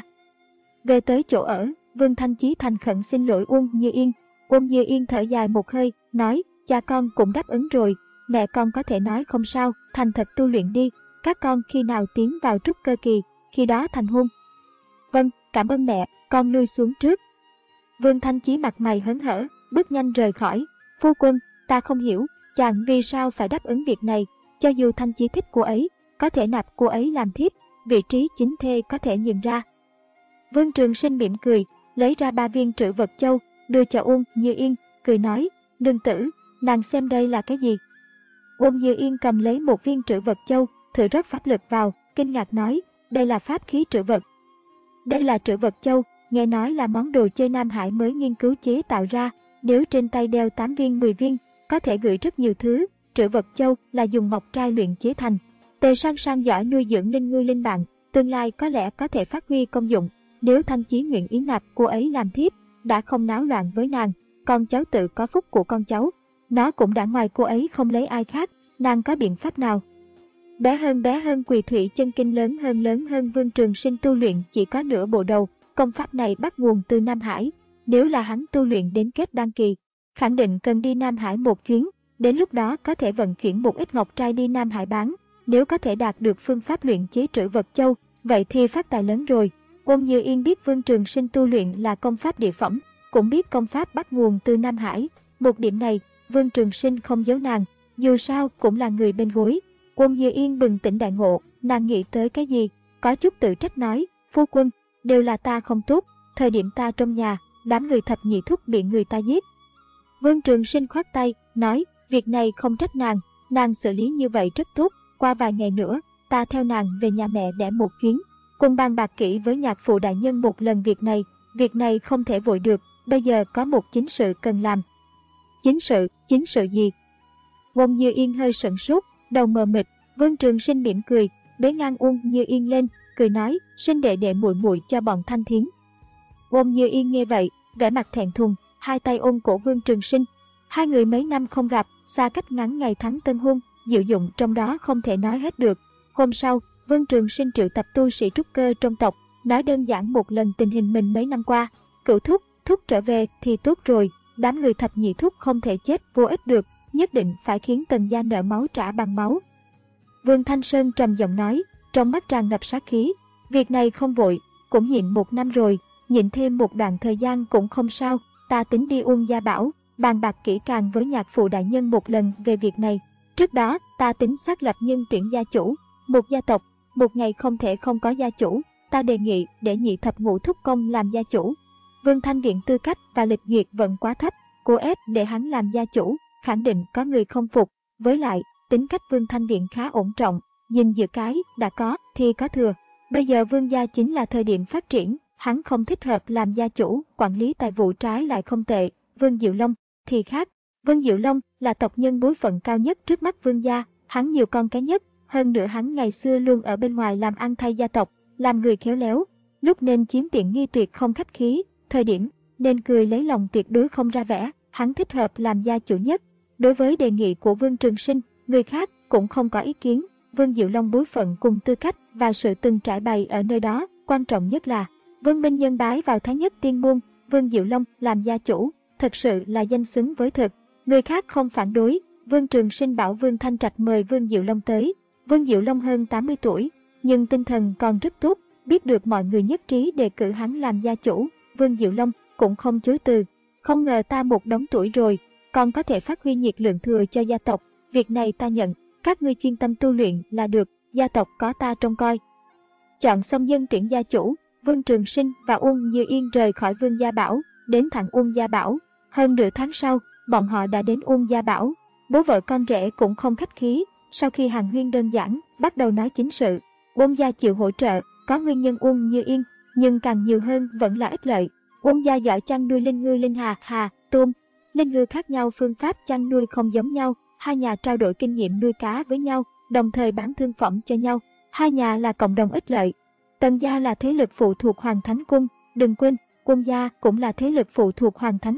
Về tới chỗ ở, Vương Thanh Chí thành khẩn xin lỗi Uông Như Yên. Uông Như Yên thở dài một hơi, nói, cha con cũng đáp ứng rồi, mẹ con có thể nói không sao, thành thật tu luyện đi, các con khi nào tiến vào trúc cơ kỳ, khi đó thành hôn. Vâng, cảm ơn mẹ, con lui xuống trước. Vương Thanh Chí mặt mày hớn hở, bước nhanh rời khỏi. Phu quân, ta không hiểu, chàng vì sao phải đáp ứng việc này, cho dù Thanh Chí thích cô ấy, có thể nạp cô ấy làm thiếp, vị trí chính thê có thể nhường ra. Vương Trường Sinh mỉm cười, lấy ra ba viên trữ vật châu, đưa cho Uông Như Yên, cười nói, nương tử, nàng xem đây là cái gì? Uông Như Yên cầm lấy một viên trữ vật châu, thử rót pháp lực vào, kinh ngạc nói, đây là pháp khí trữ vật. Đây là trữ vật châu, nghe nói là món đồ chơi Nam Hải mới nghiên cứu chế tạo ra, nếu trên tay đeo tám viên mười viên, có thể gửi rất nhiều thứ. Trữ vật châu là dùng ngọc trai luyện chế thành. Tề Sang Sang giỏi nuôi dưỡng linh ngư linh bạn, tương lai có lẽ có thể phát huy công dụng. Nếu Thanh Chí nguyện ý nạp cô ấy làm thiếp, đã không náo loạn với nàng, con cháu tự có phúc của con cháu. Nó cũng đã ngoài cô ấy không lấy ai khác, nàng có biện pháp nào? Bé hơn bé hơn Quỳ Thủy chân kinh lớn hơn lớn hơn Vương Trường Sinh tu luyện chỉ có nửa bộ đầu, công pháp này bắt nguồn từ Nam Hải. Nếu là hắn tu luyện đến kết đăng kỳ, khẳng định cần đi Nam Hải một chuyến, đến lúc đó có thể vận chuyển một ít ngọc trai đi Nam Hải bán. Nếu có thể đạt được phương pháp luyện chế trữ vật châu, vậy thì phát tài lớn rồi. Uông Như Yên biết Vương Trường Sinh tu luyện là công pháp địa phẩm, cũng biết công pháp bắt nguồn từ Nam Hải. Một điểm này, Vương Trường Sinh không giấu nàng, dù sao cũng là người bên gối. Uông Như Yên bừng tỉnh đại ngộ, nàng nghĩ tới cái gì, có chút tự trách nói, phu quân, đều là ta không tốt, thời điểm ta trong nhà, đám người thập nhị thúc bị người ta giết. Vương Trường Sinh khoát tay, nói, việc này không trách nàng, nàng xử lý như vậy rất tốt, qua vài ngày nữa, ta theo nàng về nhà mẹ đẻ một chuyến, cùng bàn bạc kỹ với nhạc phụ đại nhân một lần việc này, việc này không thể vội được, bây giờ có một chính sự cần làm. Chính sự, chính sự gì? Uông Như Yên hơi sửng sốt, đầu mờ mịt. Vương Trường Sinh mỉm cười, bế ngang Uông Như Yên lên, cười nói, sinh đệ đệ muội muội cho bọn Thanh Thiến. Uông Như Yên nghe vậy, vẻ mặt thẹn thùng, hai tay ôm cổ Vương Trường Sinh. Hai người mấy năm không gặp, xa cách ngắn ngày tháng tân hôn, diệu dụng trong đó không thể nói hết được. Hôm sau, Vương Trường Sinh triệu tập tu sĩ trúc cơ trong tộc, nói đơn giản một lần tình hình mình mấy năm qua. Cửu thúc, thúc trở về thì tốt rồi, đám người thập nhị thúc không thể chết vô ích được, nhất định phải khiến Tần gia nợ máu trả bằng máu. Vương Thanh Sơn trầm giọng nói, trong mắt tràn ngập sát khí, việc này không vội, cũng nhịn một năm rồi, nhịn thêm một đoạn thời gian cũng không sao, ta tính đi Uông Gia Bảo, bàn bạc kỹ càng với nhạc phụ đại nhân một lần về việc này. Trước đó, ta tính xác lập nhân tuyển gia chủ, một gia tộc, một ngày không thể không có gia chủ, ta đề nghị để nhị thập ngũ thúc công làm gia chủ. Vương Thanh Viện tư cách và lịch duyệt vẫn quá thấp, cố ép để hắn làm gia chủ, khẳng định có người không phục, với lại, tính cách Vương Thanh Viện khá ổn trọng, nhìn giữa cái đã có thì có thừa. Bây giờ Vương gia chính là thời điểm phát triển, hắn không thích hợp làm gia chủ, quản lý tài vụ trái lại không tệ. Vương Diệu Long thì khác, Vương Diệu Long là tộc nhân bối phận cao nhất trước mắt Vương gia, hắn nhiều con cái nhất, hơn nữa hắn ngày xưa luôn ở bên ngoài làm ăn thay gia tộc, làm người khéo léo, lúc nên chiếm tiện nghi tuyệt không khách khí, thời điểm nên cười lấy lòng tuyệt đối không ra vẻ, hắn thích hợp làm gia chủ nhất. Đối với đề nghị của Vương Trường Sinh, người khác cũng không có ý kiến. Vương Diệu Long bối phận cùng tư cách và sự từng trải bày ở nơi đó, quan trọng nhất là Vương Minh nhân bái vào Thái Nhất Tiên Môn, Vương Diệu Long làm gia chủ, thật sự là danh xứng với thực. Người khác không phản đối, Vương Trường Sinh bảo Vương Thanh Trạch mời Vương Diệu Long tới. Vương Diệu Long hơn tám mươi tuổi, nhưng tinh thần còn rất tốt, biết được mọi người nhất trí đề cử hắn làm gia chủ, Vương Diệu Long cũng không chối từ. Không ngờ ta một đống tuổi rồi, còn có thể phát huy nhiệt lượng thừa cho gia tộc, việc này ta nhận, các ngươi chuyên tâm tu luyện là được, gia tộc có ta trông coi. Chọn xong dân tuyển gia chủ, Vương Trường Sinh và Uông Như Yên rời khỏi Vương Gia Bảo, đến thẳng Uông Gia Bảo. Hơn nửa tháng sau, bọn họ đã đến Uông Gia Bảo. Bố vợ con rể cũng không khách khí, sau khi hàn huyên đơn giản, bắt đầu nói chính sự. Uông gia chịu hỗ trợ, có nguyên nhân Uông Như Yên, nhưng càng nhiều hơn vẫn là ích lợi. Uông gia giỏi chăn nuôi linh ngư linh hà, hà, tôm. Linh ngư khác nhau, phương pháp chăn nuôi không giống nhau, hai nhà trao đổi kinh nghiệm nuôi cá với nhau, đồng thời bán thương phẩm cho nhau. Hai nhà là cộng đồng ích lợi. Tần gia là thế lực phụ thuộc Hoàng Thánh Cung, đừng quên, Uông gia cũng là thế lực phụ thuộc Hoàng Thánh Cung,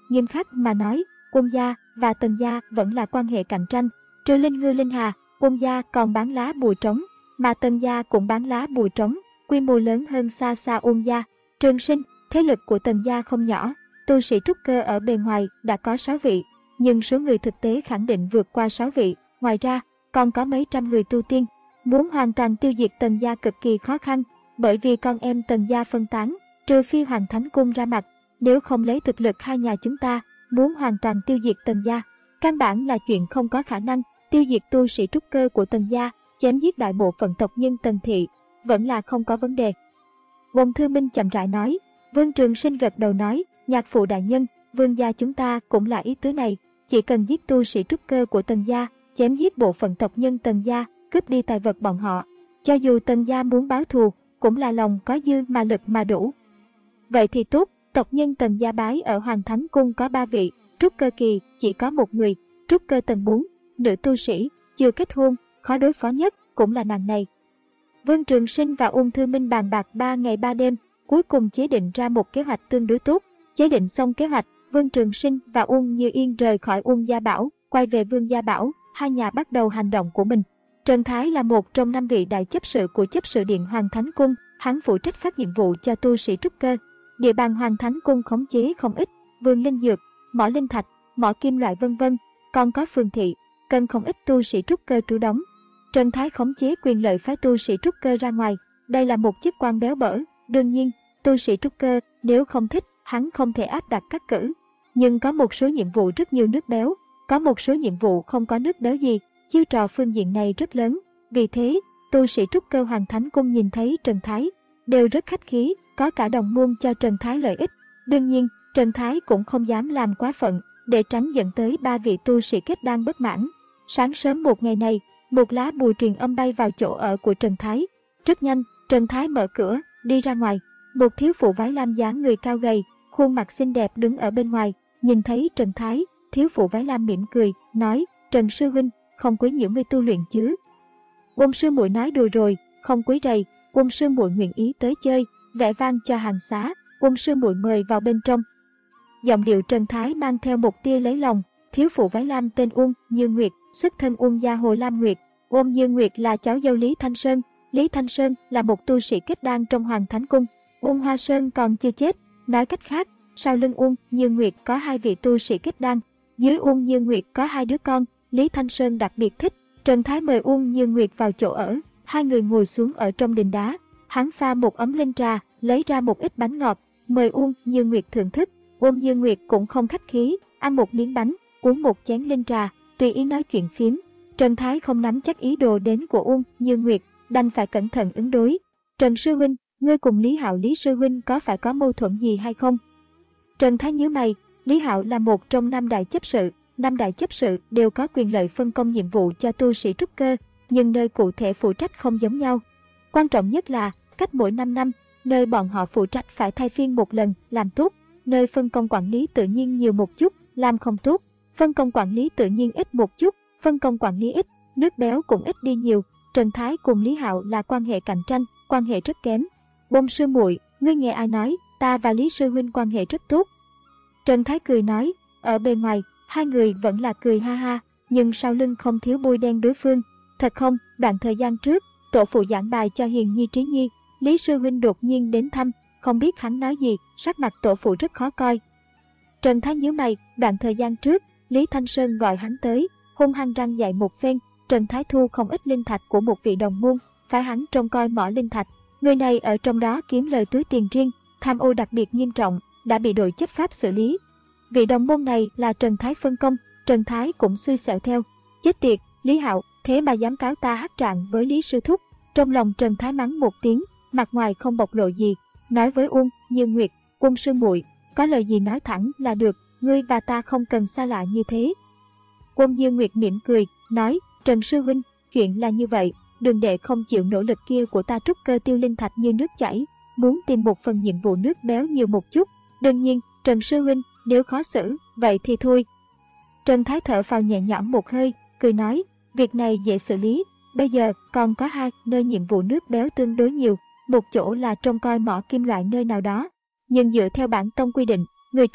nghiêm khắc mà nói, Uông gia và Tần gia vẫn là quan hệ cạnh tranh. Trừ Linh Ngư Linh Hà, Uông gia còn bán lá bùa trống, mà Tần gia cũng bán lá bùa trống, quy mô lớn hơn xa xa Uông gia. Trường Sinh, thế lực của Tần gia không nhỏ, tu sĩ trúc cơ ở bề ngoài đã có sáu vị, nhưng số người thực tế khẳng định vượt qua sáu vị, ngoài ra còn có mấy trăm người tu tiên. Muốn hoàn toàn tiêu diệt Tần gia cực kỳ khó khăn, bởi vì con em Tần gia phân tán, trừ phi Hoàng Thánh Cung ra mặt, nếu không lấy thực lực hai nhà chúng ta, muốn hoàn toàn tiêu diệt Tần gia, căn bản là chuyện không có khả năng. Tiêu diệt tu sĩ trúc cơ của Tần gia, chém giết đại bộ phận tộc nhân Tần thị, vẫn là không có vấn đề. Bồng Thư Minh chậm rãi nói. Vương Trường Sinh gật đầu nói, nhạc phụ đại nhân, vương gia chúng ta cũng là ý tứ này, chỉ cần giết tu sĩ trúc cơ của Tần gia, chém giết bộ phận tộc nhân Tần gia, cướp đi tài vật bọn họ. Cho dù Tần gia muốn báo thù, cũng là lòng có dư mà lực mà đủ. Vậy thì tốt, tộc nhân Tần gia bái ở Hoàng Thánh Cung có ba vị, trúc cơ kỳ chỉ có một người, trúc cơ tầng bốn, nữ tu sĩ, chưa kết hôn, khó đối phó nhất cũng là nàng này. Vương Trường Sinh và Ung Thư Minh bàn bạc ba ngày ba đêm, cuối cùng chế định ra một kế hoạch tương đối tốt. Chế định xong kế hoạch, Vương Trường Sinh và Ung Như Yên rời khỏi Ung Gia Bảo, quay về Vương Gia Bảo, hai nhà bắt đầu hành động của mình. Trần Thái là một trong năm vị đại chấp sự của chấp sự điện Hoàng Thánh Cung, hắn phụ trách phát nhiệm vụ cho tu sĩ trúc cơ. Địa bàn Hoàng Thánh Cung khống chế không ít, vườn linh dược, mỏ linh thạch, mỏ kim loại vân vân, còn có phường thị, cần không ít tu sĩ trúc cơ trú đóng. Trần Thái khống chế quyền lợi phái tu sĩ trúc cơ ra ngoài, đây là một chức quan béo bở, đương nhiên, tu sĩ trúc cơ nếu không thích, hắn không thể áp đặt cắt cử. Nhưng có một số nhiệm vụ rất nhiều nước béo, có một số nhiệm vụ không có nước béo gì, chiêu trò phương diện này rất lớn. Vì thế, tu sĩ trúc cơ Hoàng Thánh Cung nhìn thấy Trần Thái, đều rất khách khí, có cả đồng muôn cho Trần Thái lợi ích. Đương nhiên, Trần Thái cũng không dám làm quá phận, để tránh dẫn tới ba vị tu sĩ kết đan bất mãn. Sáng sớm một ngày này, một lá bùa truyền âm bay vào chỗ ở của Trần Thái. Rất nhanh, Trần Thái mở cửa, đi ra ngoài. Một thiếu phụ váy lam dáng người cao gầy, khuôn mặt xinh đẹp đứng ở bên ngoài, nhìn thấy Trần Thái, thiếu phụ váy lam mỉm cười, nói: Trần sư huynh, không quấy nhiễu ngươi tu luyện chứ? Bông sư muội nói đùa rồi, không quấy rầy. Bông sư muội nguyện ý tới chơi, vẽ vang cho hàng xá. Bông sư muội mời vào bên trong. Giọng điệu Trần Thái mang theo một tia lấy lòng. Thiếu phụ váy lam tên Uông Như Nguyệt, xuất thân Uông gia Hồ Lam Nguyệt. Uông Như Nguyệt là cháu dâu Lý Thanh Sơn. Lý Thanh Sơn là một tu sĩ kết đan trong Hoàng Thánh Cung. Uông Hoa Sơn còn chưa chết. Nói cách khác, sau lưng Uông Như Nguyệt có hai vị tu sĩ kết đan, dưới Uông Như Nguyệt có hai đứa con. Lý Thanh Sơn đặc biệt thích. Trần Thái mời Uông Như Nguyệt vào chỗ ở, hai người ngồi xuống ở trong đình đá. Hắn pha một ấm linh trà, lấy ra một ít bánh ngọt, mời Uông Như Nguyệt thưởng thức. Uông Như Nguyệt cũng không khách khí, ăn một miếng bánh, uống một chén linh trà, tùy ý nói chuyện phiếm. Trần Thái không nắm chắc ý đồ đến của Uông Như Nguyệt, đành phải cẩn thận ứng đối. Trần sư huynh, ngươi cùng Lý Hạo Lý sư huynh có phải có mâu thuẫn gì hay không? Trần Thái nhíu mày. Lý Hạo là một trong năm đại chấp sự, năm đại chấp sự đều có quyền lợi phân công nhiệm vụ cho tu sĩ trúc cơ, nhưng nơi cụ thể phụ trách không giống nhau. Quan trọng nhất là, cách mỗi năm năm, nơi bọn họ phụ trách phải thay phiên một lần, làm tốt, nơi phân công quản lý tự nhiên nhiều một chút, làm không tốt, phân công quản lý tự nhiên ít một chút, phân công quản lý ít, nước béo cũng ít đi nhiều. Trần Thái cùng Lý Hạo là quan hệ cạnh tranh, quan hệ rất kém. Bông sư muội, ngươi nghe ai nói, ta và Lý sư huynh quan hệ rất tốt? Trần Thái cười nói, ở bên ngoài, hai người vẫn là cười ha ha, nhưng sau lưng không thiếu bôi đen đối phương. Thật không, đoạn thời gian trước, tổ phụ giảng bài cho Hiền Nhi Trí Nhi, Lý sư huynh đột nhiên đến thăm, không biết hắn nói gì, sắc mặt tổ phụ rất khó coi. Trần Thái nhíu mày, đoạn thời gian trước, Lý Thanh Sơn gọi hắn tới, hung hăng răng dạy một phen. Trần Thái thu không ít linh thạch của một vị đồng môn, phải hắn trông coi mỏ linh thạch. Người này ở trong đó kiếm lời túi tiền riêng, tham ô đặc biệt nghiêm trọng, đã bị đội chấp pháp xử lý. Vị đồng môn này là Trần Thái phân công, Trần Thái cũng xui xẻo theo. Chết tiệt, Lý Hạo, thế mà dám cáo ta hắc trạng với Lý sư thúc. Trong lòng Trần Thái mắng một tiếng, mặt ngoài không bộc lộ gì, nói với Uông Như Nguyệt, Uông sư muội, có lời gì nói thẳng là được, ngươi và ta không cần xa lạ như thế. Uông Như Nguyệt mỉm cười, nói, Trần sư huynh, chuyện là như vậy, đừng để không chịu nỗ lực kia của ta trúc cơ tiêu linh thạch như nước chảy, muốn tìm một phần nhiệm vụ nước béo nhiều một chút. Đương nhiên, Trần sư huynh, nếu khó xử, vậy thì thôi. Trần Thái thở phào nhẹ nhõm một hơi, cười nói, việc này dễ xử lý, bây giờ còn có hai nơi nhiệm vụ nước béo tương đối nhiều, một chỗ là trông coi mỏ kim loại nơi nào đó. Nhưng dựa theo bản tông quy định, người trú đóng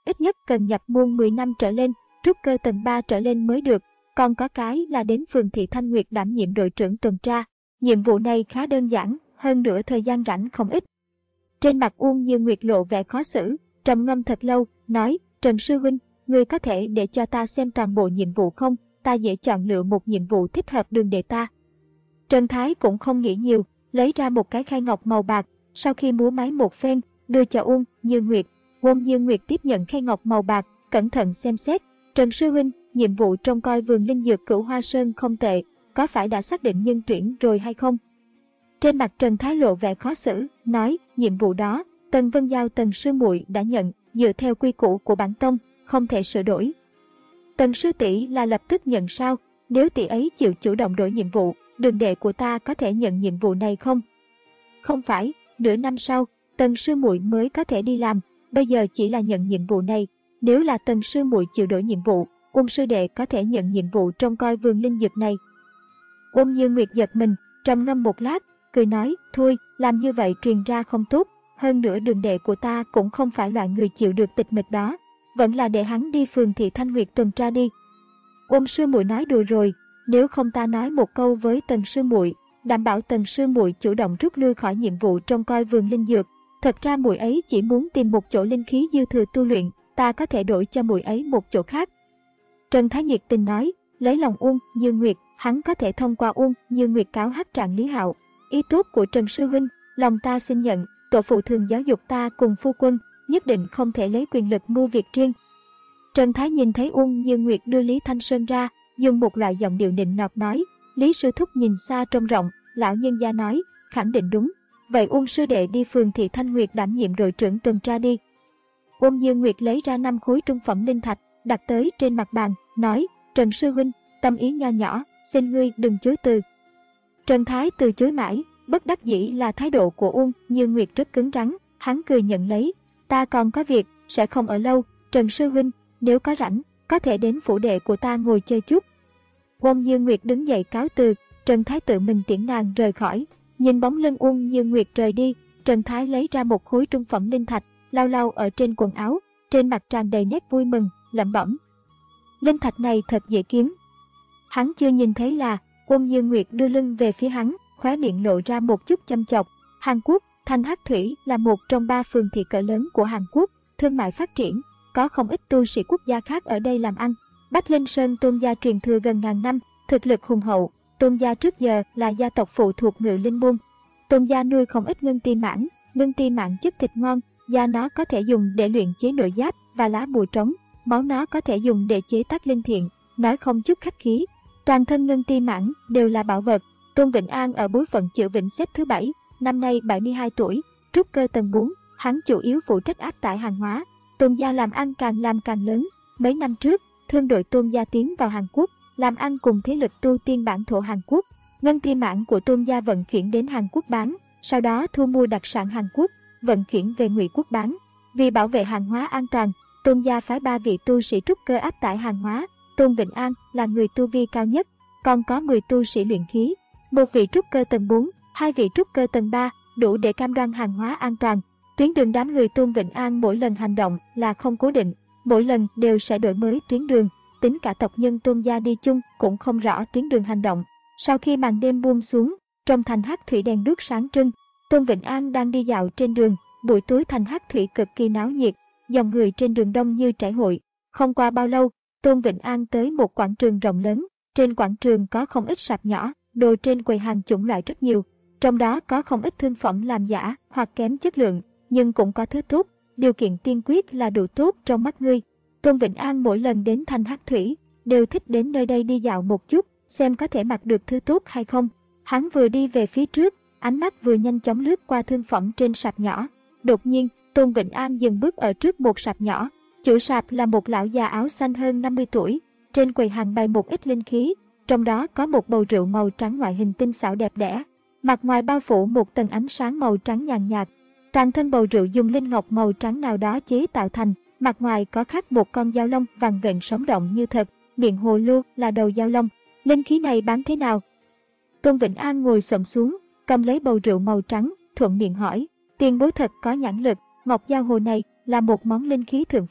ít nhất cần nhập môn mười năm trở lên, trúc cơ tầng ba trở lên mới được. Còn có cái là đến phường Thị Thanh Nguyệt đảm nhiệm đội trưởng tuần tra. Nhiệm vụ này khá đơn giản, hơn nữa thời gian rảnh không ít. Trên mặt Uông Như Nguyệt lộ vẻ khó xử, trầm ngâm thật lâu, nói, Trần Sư Huynh, người có thể để cho ta xem toàn bộ nhiệm vụ không? Ta dễ chọn lựa một nhiệm vụ thích hợp đường để ta. Trần Thái cũng không nghĩ nhiều, lấy ra một cái khay ngọc màu bạc, sau khi múa máy một phen, đưa cho Uông Như Nguyệt. Uông Như Nguyệt tiếp nhận khay ngọc màu bạc, cẩn thận xem xét. Trần Sư Huynh, nhiệm vụ trông coi vườn linh dược Cửu Hoa Sơn không tệ, có phải đã xác định nhân tuyển rồi hay không? Trên mặt Trần Thái lộ vẻ khó xử, nói, nhiệm vụ đó, Tần Vân Giao Tần Sư muội đã nhận, dựa theo quy củ của bản tông, không thể sửa đổi. Tần Sư tỷ là lập tức nhận sao? Nếu tỷ ấy chịu chủ động đổi nhiệm vụ, đường đệ của ta có thể nhận nhiệm vụ này không? Không phải, nửa năm sau, Tần Sư muội mới có thể đi làm, bây giờ chỉ là nhận nhiệm vụ này. Nếu là Tần Sư muội chịu đổi nhiệm vụ, Uông sư đệ có thể nhận nhiệm vụ trông coi vườn linh dược này. Uông Như Nguyệt giật mình, trầm ngâm một lát, cười nói, thôi, làm như vậy truyền ra không tốt, hơn nữa đường đệ của ta cũng không phải loại người chịu được tịch mịch đó, vẫn là để hắn đi phường Thị Thanh Nguyệt tuần tra đi. Uông sư muội nói đùa rồi, nếu không ta nói một câu với Tần sư muội, đảm bảo Tần sư muội chủ động rút lui khỏi nhiệm vụ trông coi vườn linh dược. Thật ra muội ấy chỉ muốn tìm một chỗ linh khí dư thừa tu luyện, ta có thể đổi cho muội ấy một chỗ khác. Trần Thái nhiệt tình nói, lấy lòng Uông Như Nguyệt, hắn có thể thông qua Uông Như Nguyệt cáo hắc trạng Lý Hạo. Ý tốt của Trần Sư Huynh, lòng ta xin nhận, tổ phụ thường giáo dục ta cùng phu quân, nhất định không thể lấy quyền lực mưu việc riêng. Trần Thái nhìn thấy Uông Như Nguyệt đưa Lý Thanh Sơn ra, dùng một loại giọng điệu nịnh nọt nói, Lý sư thúc nhìn xa trông rộng, lão nhân gia nói, khẳng định đúng. Vậy Uông sư đệ đi phường Thị Thanh Nguyệt đảm nhiệm đội trưởng tuần tra đi. Uông Như Nguyệt lấy ra năm khối trung phẩm linh thạch, đặt tới trên mặt bàn, nói, Trần Sư Huynh, tâm ý nho nhỏ, xin ngươi đừng chối từ. Trần Thái từ chối mãi, bất đắc dĩ là thái độ của Uông Như Nguyệt rất cứng rắn, hắn cười nhận lấy, ta còn có việc, sẽ không ở lâu, Trần Sư Huynh, nếu có rảnh, có thể đến phủ đệ của ta ngồi chơi chút. Uông Như Nguyệt đứng dậy cáo từ, Trần Thái tự mình tiễn nàng rời khỏi. Nhìn bóng lưng Uông Như Nguyệt rời đi, Trần Thái lấy ra một khối trung phẩm linh thạch, lau lau ở trên quần áo, trên mặt tràn đầy nét vui mừng, lẩm bẩm. Linh thạch này thật dễ kiếm. Hắn chưa nhìn thấy là, Uông Như Nguyệt đưa lưng về phía hắn, khóe miệng lộ ra một chút châm chọc. Hàn Quốc, Thanh Hắc Thủy là một trong ba phường thị cỡ lớn của Hàn Quốc, thương mại phát triển, có không ít tu sĩ quốc gia khác ở đây làm ăn. Bách Linh Sơn Tôn gia truyền thừa gần ngàn năm, thực lực hùng hậu. Tôn gia trước giờ là gia tộc phụ thuộc Ngự Linh môn. Tôn gia nuôi không ít ngân ti mãng, ngân ti mãng chất thịt ngon, da nó có thể dùng để luyện chế nội giáp và lá bùa trống, máu nó có thể dùng để chế tác linh thiện, nói không chút khách khí. Toàn thân ngân ti mãng đều là bảo vật. Tôn Vĩnh An ở bối phận Chữ Vĩnh xếp thứ bảy, năm nay bảy mươi hai tuổi, trúc cơ tầng bốn, hắn chủ yếu phụ trách áp tải hàng hóa. Tôn gia làm ăn càng làm càng lớn, mấy năm trước, thương đội Tôn gia tiến vào Hàn Quốc, làm ăn cùng thế lực tu tiên bản thổ Hàn Quốc. Ngân ti mãng của Tôn gia vận chuyển đến Hàn Quốc bán, sau đó thu mua đặc sản Hàn Quốc, vận chuyển về Ngụy Quốc bán. Vì bảo vệ hàng hóa an toàn, Tôn gia phái ba vị tu sĩ trúc cơ áp tải hàng hóa. Tôn Vĩnh An là người tu vi cao nhất, còn có mười tu sĩ luyện khí, một vị trúc cơ tầng bốn, hai vị trúc cơ tầng ba, đủ để cam đoan hàng hóa an toàn. Tuyến đường đám người Tôn Vĩnh An mỗi lần hành động là không cố định, mỗi lần đều sẽ đổi mới tuyến đường. Tính cả tộc nhân Tôn gia đi chung cũng không rõ tuyến đường hành động. Sau khi màn đêm buông xuống, trong thành Hắc Thủy đèn đuốc sáng trưng, Tôn Vĩnh An đang đi dạo trên đường. Buổi tối thành Hắc Thủy cực kỳ náo nhiệt, dòng người trên đường đông như trải hội. Không qua bao lâu, Tôn Vĩnh An tới một quảng trường rộng lớn. Trên quảng trường có không ít sạp nhỏ, đồ trên quầy hàng chủng loại rất nhiều. Trong đó có không ít thương phẩm làm giả hoặc kém chất lượng, nhưng cũng có thứ tốt. Điều kiện tiên quyết là đủ tốt trong mắt ngươi. Tôn Vĩnh An mỗi lần đến thành Hắc Thủy, đều thích đến nơi đây đi dạo một chút, xem có thể mặc được thứ tốt hay không. Hắn vừa đi về phía trước, ánh mắt vừa nhanh chóng lướt qua thương phẩm trên sạp nhỏ. Đột nhiên, Tôn Vĩnh An dừng bước ở trước một sạp nhỏ. Chủ sạp là một lão già áo xanh hơn năm mươi tuổi. Trên quầy hàng bày một ít linh khí, trong đó có một bầu rượu màu trắng ngoại hình tinh xảo đẹp đẽ. Mặt ngoài bao phủ một tầng ánh sáng màu trắng nhàn nhạt. Toàn thân bầu rượu dùng linh ngọc màu trắng nào đó chế tạo thành. Mặt ngoài có khắc một con dao long vàng vện sống động như thật, miệng hồ lô là đầu dao long. Linh khí này bán thế nào? Tôn Vĩnh An ngồi xổm xuống, cầm lấy bầu rượu màu trắng, thuận miệng hỏi. Tiền bối thật có nhãn lực, ngọc dao hồ này là một món linh khí thượng phẩm,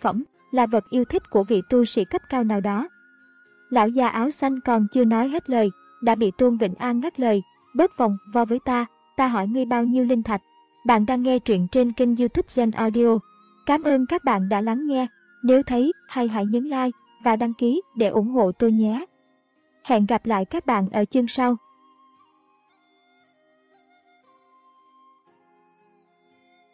là vật yêu thích của vị tu sĩ cấp cao nào đó. Lão già áo xanh còn chưa nói hết lời, đã bị Tôn Vĩnh An ngắt lời. Bớt vòng vo với ta, ta hỏi ngươi bao nhiêu linh thạch. Bạn đang nghe truyện trên kênh YouTube Gen Audio. Cảm ơn các bạn đã lắng nghe. Nếu thấy hay hãy nhấn like và đăng ký để ủng hộ tôi nhé. Hẹn gặp lại các bạn ở chương sau.